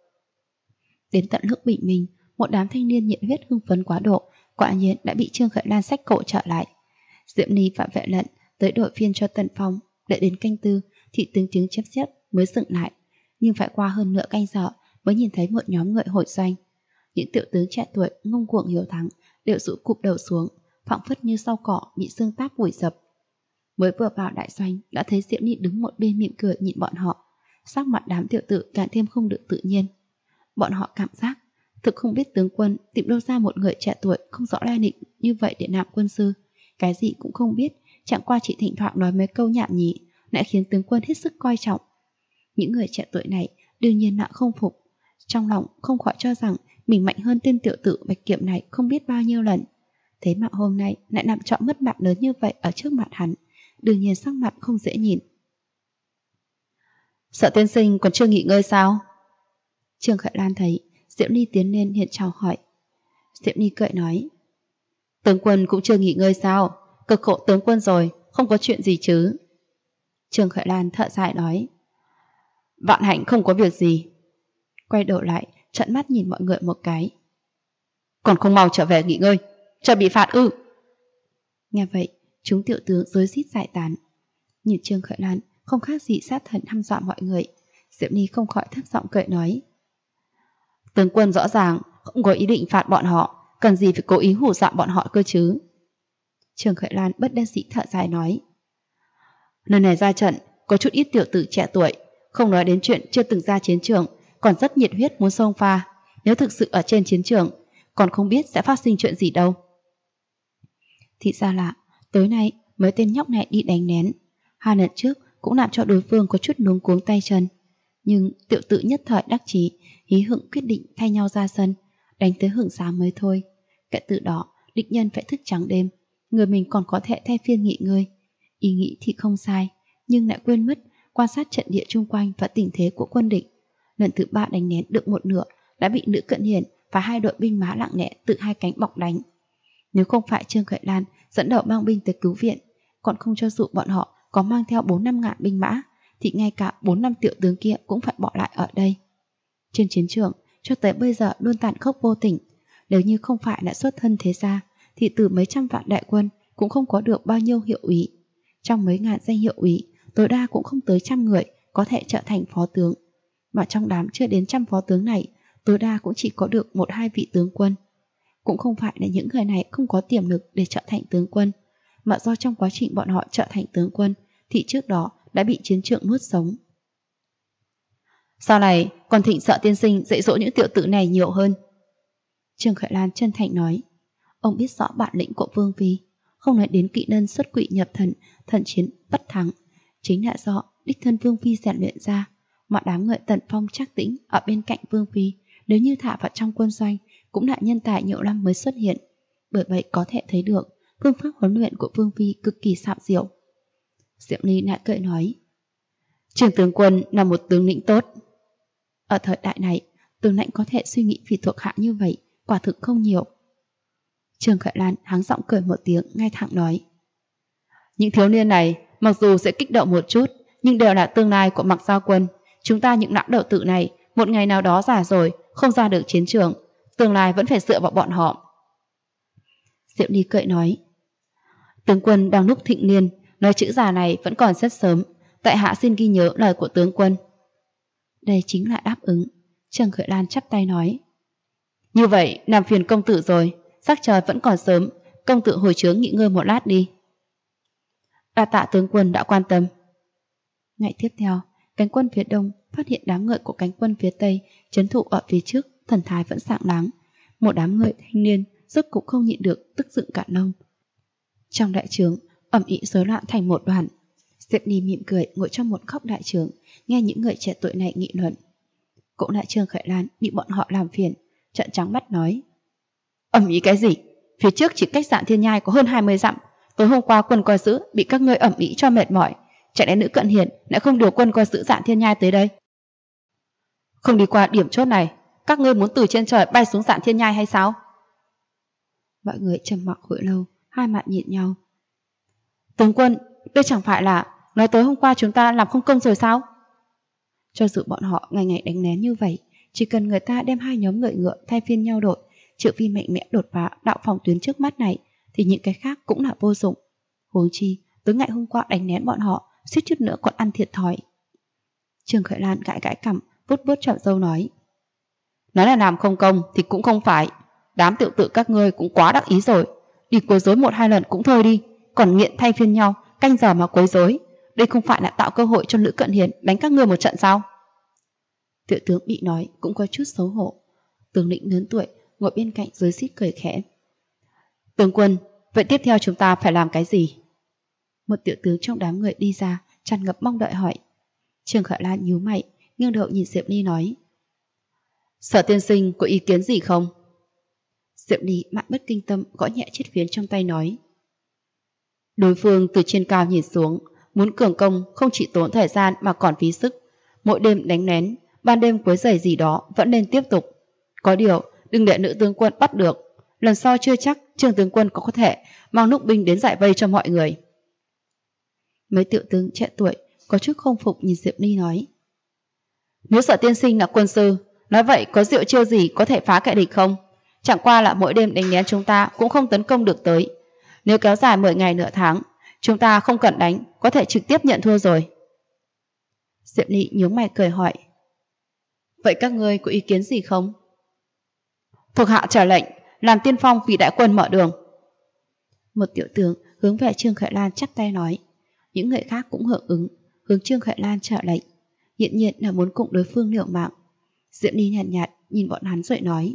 [SPEAKER 1] Đến tận lúc bình minh, một đám thanh niên nhiệt huyết hưng phấn quá độ, quả nhiên đã bị Trương Khởi Lan xách cổ trở lại. Diệp Ly và Vệ Lận tới đội phiên cho Tần Phong, đợi đến canh tư thì tiếng chém giết mới dừng lại, nhưng phải qua hơn nửa canh giờ mới nhìn thấy một nhóm người hội doanh. Những tiểu tướng trẻ tuổi ngông cuồng hiếu thắng đều rũ cụp đầu xuống, phảng phất như sau cỏ bị xương táp vùi dập. Mới vừa vào đại doanh đã thấy Diệp Ly đứng một bên mỉm cười nhìn bọn họ, sắc mặt đám tiểu tử càng thêm không được tự nhiên. Bọn họ cảm giác thực không biết tướng quân tìm đâu ra một người trẻ tuổi không rõ lai lịch như vậy để làm quân sư, cái gì cũng không biết, chẳng qua chỉ thỉnh thoảng nói mấy câu nhảm nhí lại khiến tướng quân hết sức coi trọng. Những người trẻ tuổi này đương nhiên là không phục, trong lòng không khỏi cho rằng mình mạnh hơn tên tiểu tử Bạch Kiệm này không biết bao nhiêu lần. Thế mà hôm nay lại làm trọn mất mặt lớn như vậy ở trước mặt hắn, đương nhiên sắc mặt không dễ nhìn. Sợ tiên sinh còn chưa nghỉ ngơi sao? Trương Khởi Lan thấy Diệp Ly tiến lên hiện chào hỏi. Diệp Ly cười nói, tướng quân cũng chưa nghỉ ngơi sao? Cực khổ tướng quân rồi, không có chuyện gì chứ? Trương Khởi Lan thở dài nói, vạn hạnh không có việc gì. Quay đầu lại, trợn mắt nhìn mọi người một cái. Còn không mau trở về nghỉ ngơi, chờ bị phạt ư? Nghe vậy, chúng tiểu tướng rối rít giải tán. Nhìn Trương Khởi Lan không khác gì sát thần hăm dọa mọi người, Diệp Ly không khỏi thấp giọng cười nói, tướng quân rõ ràng không có ý định phạt bọn họ, cần gì phải cố ý hù dọa bọn họ cơ chứ? Trương Khởi Lan bất đắc dĩ thở dài nói, lần này ra trận có chút ít tiểu tử trẻ tuổi, không nói đến chuyện chưa từng ra chiến trường, còn rất nhiệt huyết muốn xông pha. Nếu thực sự ở trên chiến trường, còn không biết sẽ phát sinh chuyện gì đâu. Thì ra là tối nay mấy tên nhóc này đi đánh nén, hai lần trước cũng làm cho đối phương có chút luống cuống tay chân. Nhưng tiểu tử nhất thời đắc chí, hí hửng quyết định thay nhau ra sân, đánh tới hửng sáng mới thôi. Kể từ đó, địch nhân phải thức trắng đêm, người mình còn có thể thay phiên nghỉ ngơi. Ý nghĩ thì không sai, nhưng lại quên mất quan sát trận địa chung quanh và tình thế của quân địch. Lần thứ 3 đánh nén được một nửa đã bị Lữ Cận Hiền và hai đội binh mã lặng lẽ từ hai cánh bọc đánh. Nếu không phải Trương Khởi Lan dẫn đầu mang binh tới cứu viện, còn không cho dù bọn họ có mang theo 4-5 ngàn binh mã, thì ngay cả 4-5 tiểu tướng kia cũng phải bỏ lại ở đây. Trên chiến trường cho tới bây giờ luôn tàn khốc vô tình, nếu như không phải là xuất thân thế gia, thì từ mấy trăm vạn đại quân cũng không có được bao nhiêu hiệu úy. Trong mấy ngàn danh hiệu úy, tối đa cũng không tới 100 người có thể trở thành phó tướng, mà trong đám chưa đến 100 phó tướng này, tối đa cũng chỉ có được 1-2 vị tướng quân. Cũng không phải là những người này không có tiềm lực để trở thành tướng quân, mà do trong quá trình bọn họ trở thành tướng quân thì trước đó đã bị chiến trường nuốt sống. Sau này còn thỉnh Sợ tiên sinh dạy dỗ những tiểu tử này nhiều hơn. Trương Khởi Lan chân thành nói, ông biết rõ bản lĩnh của Vương Phi, không nói đến kỹ năng xuất quỷ nhập thần, thần chiến bất thắng, chính là do đích thân Vương Phi rèn luyện ra. Mà đám người Tần Phong Trác Tĩnh ở bên cạnh Vương Phi, nếu như thả vào trong quân doanh cũng là nhân tài nhiều năm mới xuất hiện. Bởi vậy có thể thấy được phương pháp huấn luyện của Vương Phi cực kỳ xảo diệu. Diệu Ly lại cười nói, Trương tướng quân là một tướng lĩnh tốt. Ở thời đại này, tướng lãnh có thể suy nghĩ vì thuộc hạ như vậy quả thực không nhiều. Trương Khởi Lan hắng giọng cười một tiếng, ngay thẳng nói, những thiếu niên này mặc dù sẽ kích động một chút, nhưng đều là tương lai của Mặc Gia Quân. Chúng ta những lão đầu tử này, một ngày nào đó già rồi, không ra được chiến trường, tương lai vẫn phải dựa vào bọn họ. Diệu Ly cười nói, tướng quân đang lúc thịnh niên, nói chữ già này vẫn còn rất sớm, tại hạ xin ghi nhớ lời của tướng quân. Đây chính là đáp ứng. Trương Khởi Lan chắp tay nói, như vậy làm phiền công tử rồi, sắc trời vẫn còn sớm, công tử hồi trướng nghỉ ngơi một lát đi. Đa tạ tướng quân đã quan tâm. Ngày tiếp theo, cánh quân phía đông phát hiện đám người của cánh quân phía tây trấn thủ ở phía trước, thần thái vẫn sảng láng. Một đám người thanh niên rốt cục không nhịn được, tức dựng cả lông. Trong đại trướng ầm ĩ rối loạn thành một đoàn. Diệp Ly mỉm cười ngồi trong một góc đại trướng, nghe những người trẻ tuổi này nghị luận. Cũng lại Trương Khởi Lan bị bọn họ làm phiền, trợn trắng mắt nói, ầm ĩ cái gì? Phía trước chỉ cách Dạn Thiên Nhai có hơn 20 dặm. Tối hôm qua quân coi giữ bị các ngươi ầm ĩ cho mệt mỏi, chạy đến Nữ Cận Hiền lại không điều quân coi giữ Dạn Thiên Nhai tới đây. Không đi qua điểm chốt này, các ngươi muốn từ trên trời bay xuống Dạn Thiên Nhai hay sao? Mọi người trầm mặc hồi lâu, hai mặt nhìn nhau. Tướng quân, đây chẳng phải là nói tối hôm qua chúng ta làm không công rồi sao? Cho dù bọn họ ngày ngày đánh lén như vậy, chỉ cần người ta đem hai nhóm người ngựa thay phiên nhau đội, Triệu Phi mạnh mẽ đột phá đạo phòng tuyến trước mắt này, thì những cái khác cũng là vô dụng. Huống chi, tối ngày hôm qua đánh lén bọn họ, suýt chút nữa còn ăn thiệt thòi. Trương Khởi Lan gãi gãi cằm, vuốt vuốt tròm râu nói là làm không công thì cũng không phải. Đám tiểu tử các ngươi cũng quá đắc ý rồi, đi quấy rối 1-2 lần cũng thôi đi, còn nghiện thay phiên nhau canh giờ mà quấy rối, đây không phải là tạo cơ hội cho Nữ Cận Hiền đánh các ngươi một trận sao? Tiểu tướng bị nói cũng có chút xấu hổ. Tướng lĩnh lớn tuổi ngồi bên cạnh dưới xít cười khẽ. Tướng quân, vậy tiếp theo chúng ta phải làm cái gì? Một tiểu tướng trong đám người đi ra, tràn ngập mong đợi hỏi. Trương Khởi Lan nhíu mày, nghiêng đầu nhìn Diệp Ly nói, Sở tiên sinh có ý kiến gì không? Diệp Ly mạn bất kinh tâm gõ nhẹ chiếc phiến trong tay nói, đối phương từ trên cao nhìn xuống, muốn cường công không chỉ tốn thời gian mà còn phí sức. Mỗi đêm đánh lén, ban đêm quấy rầy gì đó vẫn nên tiếp tục. Có điều đừng để Nữ tướng quân bắt được, lần sau chưa chắc Trương tướng quân có thể mang núc binh đến giải vây cho mọi người. Mấy tiểu tướng trẻ tuổi có chút không phục nhìn Diệp Ly nói, nếu Sở tiên sinh là quân sư, nói vậy có diệu chiêu gì có thể phá kẻ địch không? Chẳng qua là mỗi đêm đánh lén chúng ta cũng không tấn công được tới. Nếu kéo dài 10 ngày nửa tháng, chúng ta không cần đánh, có thể trực tiếp nhận thua rồi. Diệp Ly nhướng mày cười hỏi, vậy các ngươi có ý kiến gì không? Thuộc hạ trả lệnh, làm tiên phong vì đại quân mở đường. Một tiểu tướng hướng về Trương Khởi Lan chắp tay nói. Những người khác cũng hưởng ứng, hướng Trương Khởi Lan trả lệnh, hiện nhiên là muốn cùng đối phương liều mạng. Diệp Ly nhàn nhạt nhìn bọn hắn rồi nói,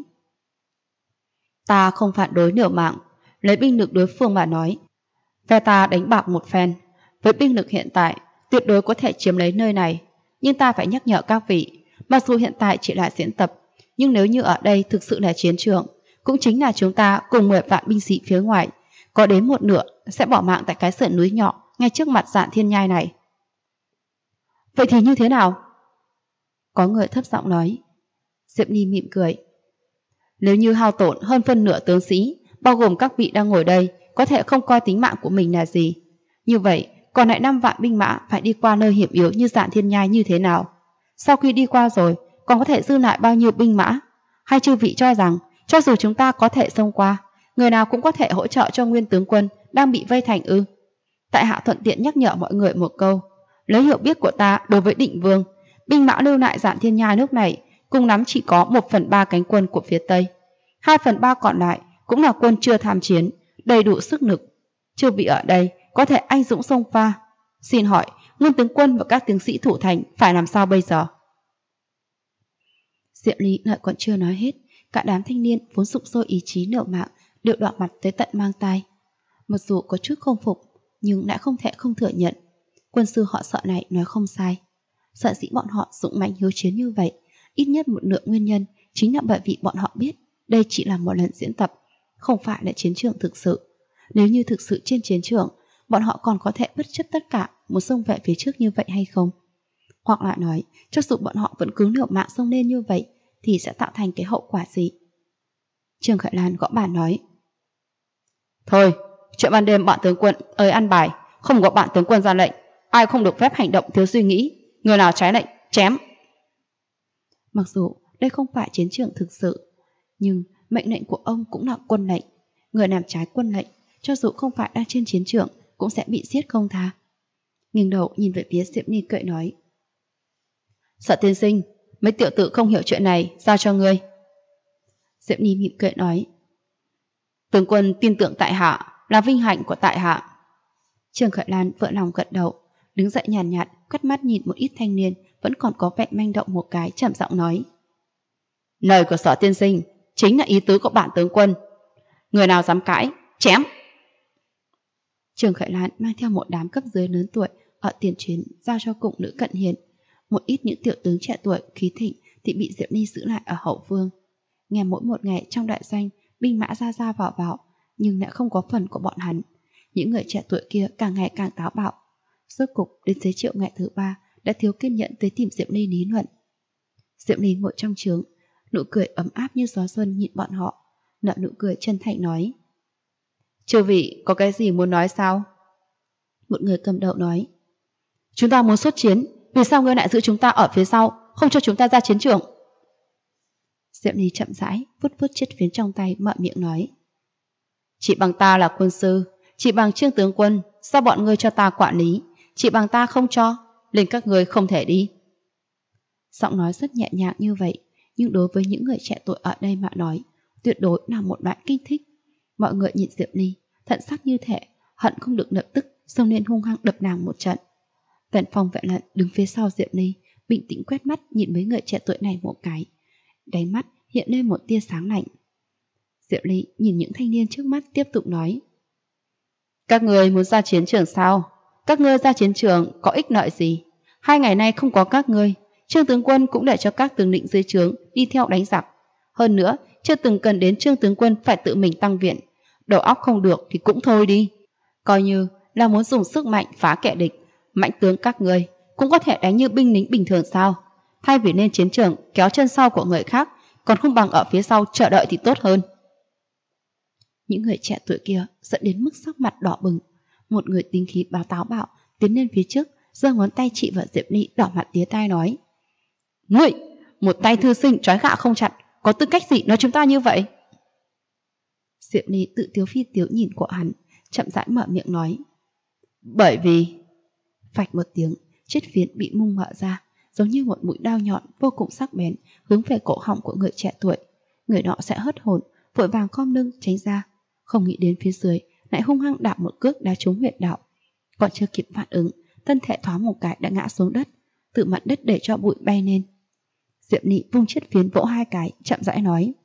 [SPEAKER 1] ta không phản đối liều mạng, lấy binh lực đối phương mà nói, phe ta đánh bạc một phen, với binh lực hiện tại tuyệt đối có thể chiếm lấy nơi này. Nhưng ta phải nhắc nhở các vị, mặc dù hiện tại chỉ là diễn tập, nhưng nếu như ở đây thực sự là chiến trường, cũng chính là chúng ta cùng 10 vạn binh sĩ phía ngoài, có đến một nửa sẽ bỏ mạng tại cái sườn núi nhỏ ngay trước mặt Dạn Thiên Nhai này. Vậy thì như thế nào? Có người thấp giọng nói. Diệp Ly mỉm cười. Nếu như hao tổn hơn phân nửa tướng sĩ, bao gồm các vị đang ngồi đây, có thể không coi tính mạng của mình là gì, như vậy còn lại 5 vạn binh mã phải đi qua nơi hiểm yếu như Dạn Thiên Nhai như thế nào? Sau khi đi qua rồi, còn có thể dư lại bao nhiêu binh mã? Hay chư vị cho rằng, cho dù chúng ta có thể xông qua, người nào cũng có thể hỗ trợ cho Nguyên tướng quân đang bị vây thành ư? Tại hạ thuận tiện nhắc nhở mọi người một câu, lấy hiểu biết của ta đối với Định Vương, binh mã lưu lại Dạn Thiên Nhai lúc này cùng lắm chỉ có 1/3 cánh quân của phía Tây, 2/3 còn lại cũng là quân chưa tham chiến, đầy đủ sức lực. Chư vị ở đây có thể anh dũng xông pha. Xin hỏi, Nguyên tướng quân và các tướng sĩ thủ thành phải làm sao bây giờ? Diệp Ly lại còn chưa nói hết, cả đám thanh niên vốn sục sôi ý chí liều mạng đều đỏ mặt tới tận mang tai. Mặc dù có chút không phục, nhưng lại không thể không thừa nhận, quân sư họ Sợ này nói không sai. Sở dĩ bọn họ dũng mãnh hiếu chiến như vậy, ít nhất một nửa nguyên nhân chính là bởi vì bọn họ biết đây chỉ là một lần diễn tập, không phải là chiến trường thực sự. Nếu như thực sự trên chiến trường, bọn họ còn có thể bất chấp tất cả muốn xông về phía trước như vậy hay không? Hoặc là nói, cho dù bọn họ vẫn cứ liều mạng xông lên như vậy, thì sẽ tạo thành cái hậu quả gì? Trương Khởi Lan gõ bàn nói, thôi, chuyện ban đêm bọn tướng quân ơi ăn bài, không có bạn tướng quân ra lệnh,
[SPEAKER 2] ai không được phép hành động thiếu suy nghĩ, người nào trái lệnh, chém.
[SPEAKER 1] Mặc dù đây không phải chiến trường thực sự, nhưng mệnh lệnh của ông cũng là quân lệnh. Người làm trái quân lệnh, cho dù không phải đang trên chiến trường, cũng sẽ bị giết không tha. Nghiêng đầu nhìn về phía Diệp Ni cười nói.
[SPEAKER 2] Sở tiên sinh, mấy tiểu tử không hiểu chuyện này, giao cho ngươi.
[SPEAKER 1] Diệp Ni mỉm cười nói.
[SPEAKER 2] Tướng quân tin tưởng tại hạ, là vinh hạnh của tại hạ.
[SPEAKER 1] Trương Khởi Lan vỡ lòng gật đầu, đứng dậy nhàn nhạt, quét mắt nhìn một ít thanh niên vẫn còn có vẻ manh động một cái, trầm giọng nói.
[SPEAKER 2] Lời của Sở tiên sinh chính là ý tứ của bản tướng quân. Người nào dám cãi, chém.
[SPEAKER 1] Trương Khởi Lan mang theo một đám cấp dưới lớn tuổi ở tiền chuyến giao cho cụng nữ cận hiền. Một ít những tiểu tướng trẻ tuổi khí thịnh thì bị Diệp Ni giữ lại ở hậu phương. Nghe mỗi một ngày trong đại doanh binh mã ra vào, nhưng lại không có phần của bọn hắn. Những người trẻ tuổi kia càng ngày càng táo bạo. Rốt cục đến dưới triệu ngày thứ 3 đã thiếu kiên nhẫn tới tìm Diệp Ni lý luận. Diệp Ni ngồi trong trướng, nụ cười ấm áp như gió xuân nhìn bọn họ, nở nụ cười chân thành nói.
[SPEAKER 2] Chư vị có cái gì muốn nói sao?
[SPEAKER 1] Một người cầm đầu nói.
[SPEAKER 2] Chúng ta muốn xuất chiến, vì sao ngươi lại giữ chúng ta ở phía sau, không cho chúng ta ra chiến trường?
[SPEAKER 1] Diệp Ni chậm rãi vuốt chiếc phiến trong tay, mở miệng nói.
[SPEAKER 2] Chỉ bằng ta là quân sư, chỉ bằng Trương tướng quân, sao bọn ngươi cho ta quản lý, chỉ bằng ta không cho, nên các ngươi không thể đi.
[SPEAKER 1] Giọng nói rất nhẹ nhàng như vậy, nhưng đối với những người trẻ tuổi ở đây mà nói, tuyệt đối là một đoạn kích thích. Mọi người nhìn Diệp Ni, thận sắc như thể hận không được lập tức xông lên hung hăng đập nàng một trận. Tần Phong Vệ Lận đứng phía sau Diệp Ni, bình tĩnh quét mắt nhìn mấy người trẻ tuổi này một cái, đáy mắt hiện lên một tia sáng lạnh. Diệp Ni nhìn những thanh niên trước mắt tiếp tục nói.
[SPEAKER 2] Các ngươi muốn ra chiến trường sao? Các ngươi ra chiến trường có ích lợi gì? 2 ngày nay không có các ngươi, Trương tướng quân cũng để cho các tướng lĩnh dưới trướng đi theo đánh giặc. Hơn nữa, chưa từng cần đến Trương tướng quân phải tự mình tăng viện. Đầu óc không được thì cũng thôi đi. Coi như là muốn dùng sức mạnh phá kẻ địch, mạnh tướng các ngươi cũng có thể đánh như binh lính bình thường sao? Thay vì lên chiến trường kéo chân sau của người khác, còn không bằng ở phía sau chờ đợi thì tốt hơn.
[SPEAKER 1] Những người trẻ tuổi kia dẫn đến mức sắc mặt đỏ bừng. Một người tính khí táo bạo tiến lên phía trước, giơ ngón tay chỉ vào Diệp Ni, đỏ mặt tía tai nói.
[SPEAKER 2] Ngươi, một tay thư sinh trói gạ không chặt, có tư cách gì nói chúng ta như vậy?
[SPEAKER 1] Diệp Ni tự tiếu phi tiếu nhìn của hắn, chậm rãi mở miệng nói.
[SPEAKER 2] Bởi vì...
[SPEAKER 1] Phạch một tiếng, chiếc phiến bị mung mở ra, giống như một mũi đao nhọn vô cùng sắc bén hướng về cổ họng của người trẻ tuổi. Người nọ sẽ hất hồn, vội vàng khom lưng tránh ra, không nghĩ đến phía dưới lại hung hăng đạp một cước đá trúng huyệt đạo. Còn chưa kịp phản ứng, thân thể thoáng một cái đã ngã xuống đất, từ mặt đất để cho bụi bay lên. Diệp Ni vung chiếc phiến vỗ 2 cái, chậm rãi nói.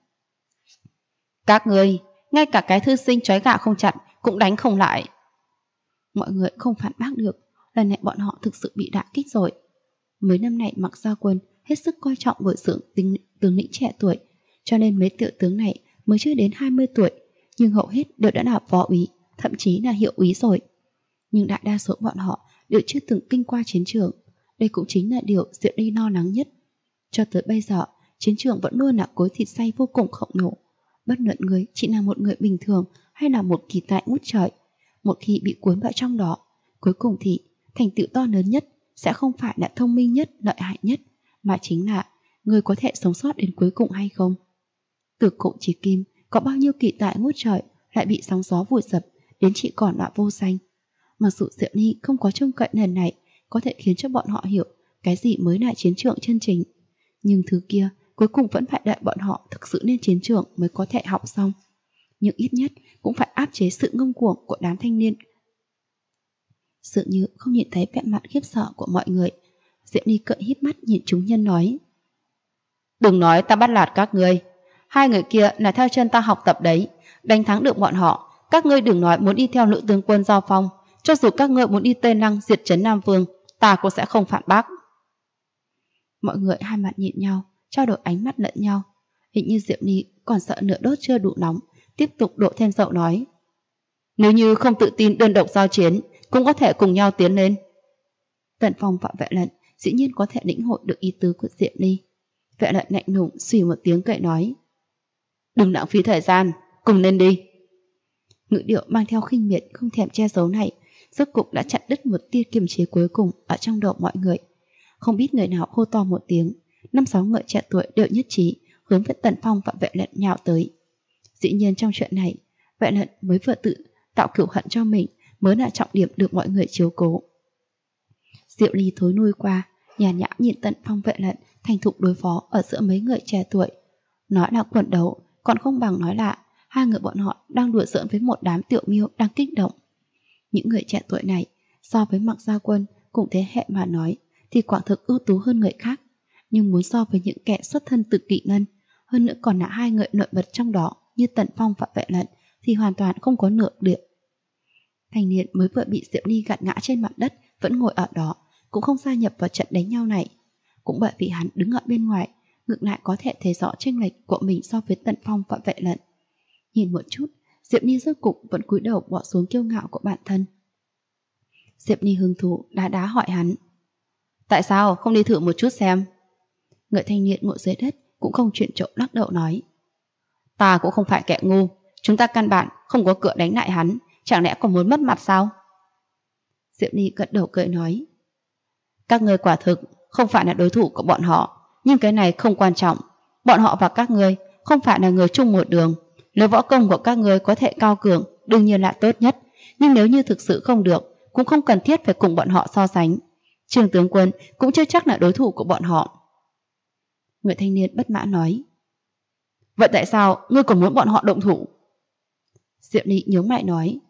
[SPEAKER 2] Các ngươi, ngay cả cái thư sinh trói gà không chặt cũng đánh không lại.
[SPEAKER 1] Mọi người không phản bác được, lần này bọn họ thực sự bị đả kích rồi. Mấy năm này Mặc Gia Quân hết sức coi trọng bồi dưỡng tướng lĩnh trẻ tuổi, cho nên mấy tiểu tướng này mới chưa đến 20 tuổi, nhưng hầu hết đều đã là phó úy, thậm chí là hiệu úy rồi. Nhưng đại đa số bọn họ đều chưa từng kinh qua chiến trường. Đây cũng chính là điều Diệp Ni lo lắng nhất. Cho tới bây giờ, chiến trường vẫn luôn là cối thịt xay vô cùng khổng lồ. Bất luận người chỉ là một người bình thường hay là một kỳ tài ngút trời, một khi bị cuốn vào trong đó, cuối cùng thì thành tựu to lớn nhất sẽ không phải là thông minh nhất, lợi hại nhất, mà chính là người có thể sống sót đến cuối cùng hay không. Từ Cổ Chí Kim, có bao nhiêu kỳ tài ngút trời lại bị sóng gió vùi dập đến chỉ còn là vô danh. Mặc dù Diệp Ni không có trông cậy lần này có thể khiến cho bọn họ hiểu cái gì mới là chiến trường chân chính, nhưng thứ kia cuối cùng vẫn phải đợi bọn họ thực sự lên chiến trường mới có thể học xong. Nhưng ít nhất cũng phải áp chế sự ngông cuồng của đám thanh niên. Dường như không nhìn thấy vẻ mặt khiếp sợ của mọi người, Diệp Ni cợt híp mắt nhìn chúng nhân nói.
[SPEAKER 2] Đừng nói ta bắt nạt các ngươi, 2 người kia là theo chân ta học tập đấy, đánh thắng được bọn họ, các ngươi đừng nói muốn đi theo nữ tướng quân giao phong, cho dù các ngươi muốn đi Tây Lăng diệt trấn Nam Vương, ta cũng sẽ không phản bác.
[SPEAKER 1] Mọi người hai mặt nhìn nhau, trao đổi ánh mắt lẫn nhau. Hình như Diệp Ni còn sợ lửa đốt chưa đủ nóng, tiếp tục đổ thêm dầu nói.
[SPEAKER 2] Nếu như không tự tin đơn độc giao chiến, cũng có thể cùng nhau tiến lên.
[SPEAKER 1] Tần Phong và Vệ Lận dĩ nhiên có thể lĩnh hội được ý tứ của Diệp Ni. Vệ Lận lạnh lùng xì một tiếng cậy nói.
[SPEAKER 2] Đừng lãng phí thời gian, cùng lên đi.
[SPEAKER 1] Ngữ điệu mang theo khinh miệt không thèm che giấu này rốt cục đã chặn đứt một tia kiềm chế cuối cùng ở trong đầu mọi người. Không biết người nào hô to một tiếng, 5-6 người trẻ tuổi đều nhất trí hướng về Tần Phong và Vệ Lận nhào tới. Dĩ nhiên trong chuyện này, Vệ Lận mới vừa tự tạo cửu hận cho mình mới là trọng điểm được mọi người chiếu cố. Diệu Ly thối nuôi qua, nhàn nhã nhìn Tần Phong Vệ Lận thành thục đối phó ở giữa mấy người trẻ tuổi. Nói là quần đấu, còn không bằng nói là hai người bọn họ đang đùa giỡn với một đám tiểu miêu đang kích động. Những người trẻ tuổi này, so với Mạc Gia Quân cùng thế hệ mà nói, thì quả thực ưu tú hơn người khác. Nhưng muốn so với những kẻ xuất thân từ Kỵ Ngân, hơn nữa còn là hai người nổi bật trong đó như Tần Phong và Vệ Lận, thì hoàn toàn không có nửa điểm. Thanh niên mới vừa bị Diệu Ly gạt ngã trên mặt đất vẫn ngồi ở đó, cũng không gia nhập vào trận đánh nhau này. Cũng bởi vì hắn đứng ở bên ngoài, ngược lại có thể thấy rõ chênh lệch của mình so với Tần Phong và Vệ Lận. Nhìn một chút, Diệp Ni rốt cục vẫn cúi đầu bỏ xuống kiêu ngạo của bản thân. Diệp Ni hứng thú đá hỏi hắn: tại sao không đi thử một chút xem? Người thanh niên ngồi dưới đất cũng không chuyển chỗ lắc đầu nói: ta cũng không phải kẻ ngu, chúng ta căn bản không có cửa đánh lại hắn, chẳng lẽ còn muốn mất mặt sao? Diệp Ni gật đầu cười nói: các ngươi quả thực không phải là đối thủ của bọn họ, nhưng cái này không quan trọng. Bọn họ và các ngươi không phải là người chung một đường. Nếu võ công của các ngươi có thể cao cường, đương nhiên là tốt nhất, nhưng nếu như thực sự không được, cũng không cần thiết phải cùng bọn họ so sánh. Trương tướng quân cũng chưa chắc là đối thủ của bọn họ. Người thanh niên bất mãn nói: vậy tại sao ngươi còn muốn bọn họ động thủ? Diệu Ly nhớ mày nói: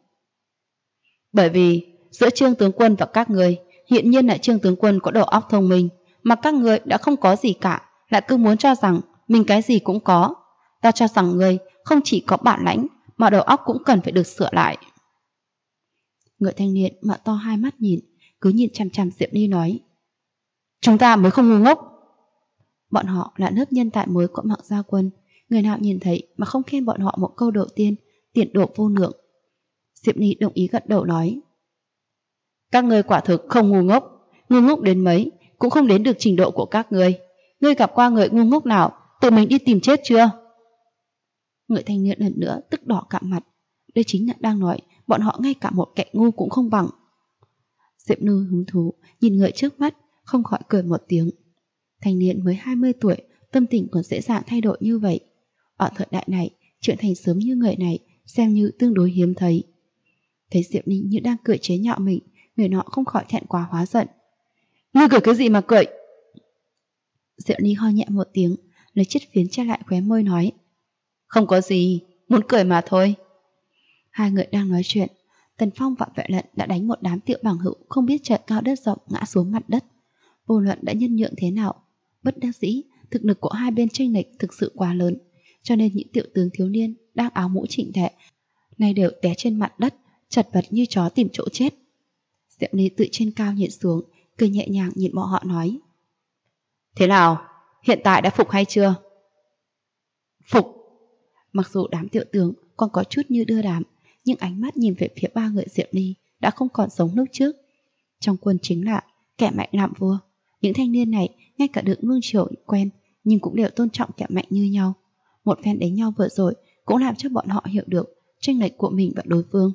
[SPEAKER 1] bởi vì giữa Trương tướng quân và các ngươi, hiện nhiên là Trương tướng quân có đầu óc thông minh, mà các ngươi đã không có gì cả, lại cứ muốn cho rằng mình cái gì cũng có. Ta cho rằng ngươi không chỉ có bản lãnh, mà đầu óc cũng cần phải được sửa lại. Người thanh niên mở to hai mắt nhìn, cứ nhìn chằm chằm Diệp Ly nói: chúng ta mới không ngu ngốc. Bọn họ là lớp nhân tài mới của Mạc Gia Quân, người nào nhìn thấy mà không khen bọn họ một câu đầu tiên, tiền đồ vô lượng. Diệp Ly đồng ý gật đầu nói: các ngươi quả thực không ngu ngốc đến mấy cũng không đến được trình độ của các ngươi. Ngươi gặp qua người ngu ngốc nào tự mình đi tìm chết chưa? Người thanh niên lần nữa tức đỏ cả mặt. Đây chính là đang nói bọn họ ngay cả một kẻ ngu cũng không bằng. Diệp Nư hứng thú nhìn người trước mắt, không khỏi cười một tiếng. Thanh niên mới 20 tuổi, tâm tình còn dễ dàng thay đổi như vậy. Ở thời đại này, trưởng thành sớm như người này xem như tương đối hiếm thấy. Thấy Diệp Ninh như đang cười chế nhạo mình, người nọ không khỏi thẹn quá hóa giận. Ngươi cười cái gì mà cười? Diệp Ninh ho nhẹ một tiếng, lấy chiếc phiến che lại khóe môi nói: không có gì, muốn cười mà thôi. Hai người đang nói chuyện, Tần Phong và Vệ Lận đã đánh một đám tiểu bằng hữu không biết trời cao đất rộng ngã xuống mặt đất. Vô luận đã nhân nhượng thế nào, bất đắc dĩ, thực lực của hai bên chênh lệch thực sự quá lớn, cho nên những tiểu tướng thiếu niên đang áo mũ chỉnh tề nay đều té trên mặt đất, chật vật như chó tìm chỗ chết. Diệp Ly tự trên cao nhìn xuống, cười nhẹ nhàng nhìn bọn họ nói: thế nào, hiện tại đã phục hay chưa? Phục. Mặc dù đám tiểu tướng còn có chút như đưa đám, nhưng ánh mắt nhìn về phía ba người Diệp Ly đã không còn giống lúc trước. Trong quân chính là kẻ mạnh làm vua. Những thanh niên này ngay cả được nuông chiều quen, nhưng cũng đều tôn trọng kẻ mạnh như nhau. Một phen đánh nhau vừa rồi cũng làm cho bọn họ hiểu được chênh lệch của mình và đối phương.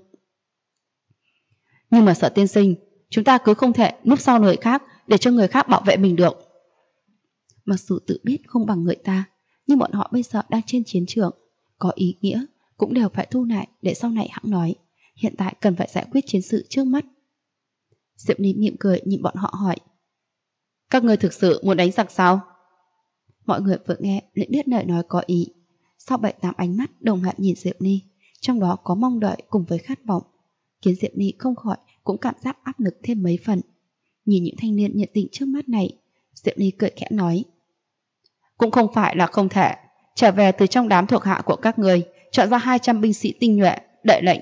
[SPEAKER 1] Nhưng mà Sở tiên sinh, chúng ta cứ không thể núp sau người khác để cho người khác bảo vệ mình được. Mặc dù tự biết không bằng người ta, nhưng bọn họ bây giờ đang trên chiến trường, có ý nghĩa cũng đều phải thu lại để sau này hãng nói. Hiện tại cần phải giải quyết chiến sự trước mắt. Diệp Ly mỉm cười nhìn bọn họ hỏi: các người thực sự muốn đánh giặc sao? Mọi người vừa nghe lại biết lời nói có ý. Sau 7-8 ánh mắt đồng loạt nhìn Diệp Ly, trong đó có mong đợi cùng với khát vọng, khiến Diệp Ly không khỏi cũng cảm giác áp lực thêm mấy phần. Nhìn những thanh niên nhiệt tình trước mắt này, Diệp Ly cười khẽ nói: cũng không phải là không thể, trở về từ trong đám thuộc hạ của các người, chọn ra 200 binh sĩ tinh nhuệ, đợi lệnh.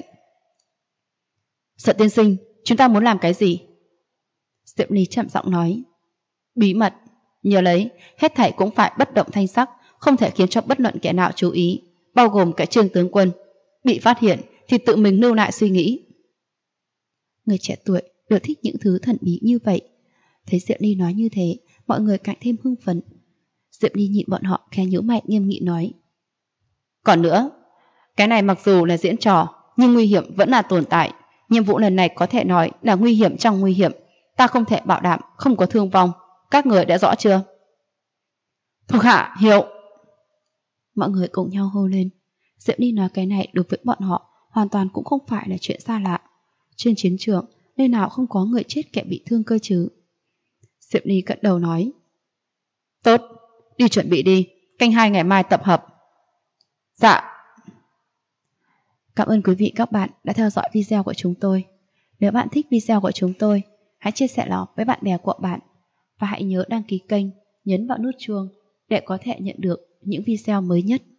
[SPEAKER 1] Sở tiên sinh, chúng ta muốn làm cái gì? Diệp Ly chậm giọng nói: bí mật, nhớ lấy, hết thảy cũng phải bất động thanh sắc, không thể khiến cho bất luận kẻ nào chú ý, bao gồm cả Trương tướng quân. Bị phát hiện thì tự mình lưu lại suy nghĩ. Người trẻ tuổi đều thích những thứ thần bí như vậy. Thấy Diệp Ly nói như thế, mọi người càng thêm hưng phấn. Diệp Ly nhìn bọn họ khẽ nhíu mày nghiêm nghị nói: còn nữa, cái này mặc dù là diễn trò, nhưng nguy hiểm vẫn là tồn tại.
[SPEAKER 2] Nhiệm vụ lần này có thể nói là nguy hiểm trong nguy hiểm. Ta không thể bảo đảm không có thương vong. Các người đã rõ chưa? Thuộc hạ hiểu.
[SPEAKER 1] Mọi người cùng nhau hô lên. Diệp Ly nói cái này đối với bọn họ hoàn toàn cũng không phải là chuyện xa lạ. Trên chiến trường, nơi nào không có người chết kẻ bị thương cơ chứ? Diệp Ly cất đầu nói.
[SPEAKER 2] Tốt, đi chuẩn bị đi. Canh 2 ngày mai tập hợp. Dạ.
[SPEAKER 1] Cảm ơn quý vị các bạn đã theo dõi video của chúng tôi. Nếu bạn thích video của chúng tôi, hãy chia sẻ nó với bạn bè của bạn. Và hãy nhớ đăng ký kênh, nhấn vào nút chuông để có thể nhận được những video mới nhất.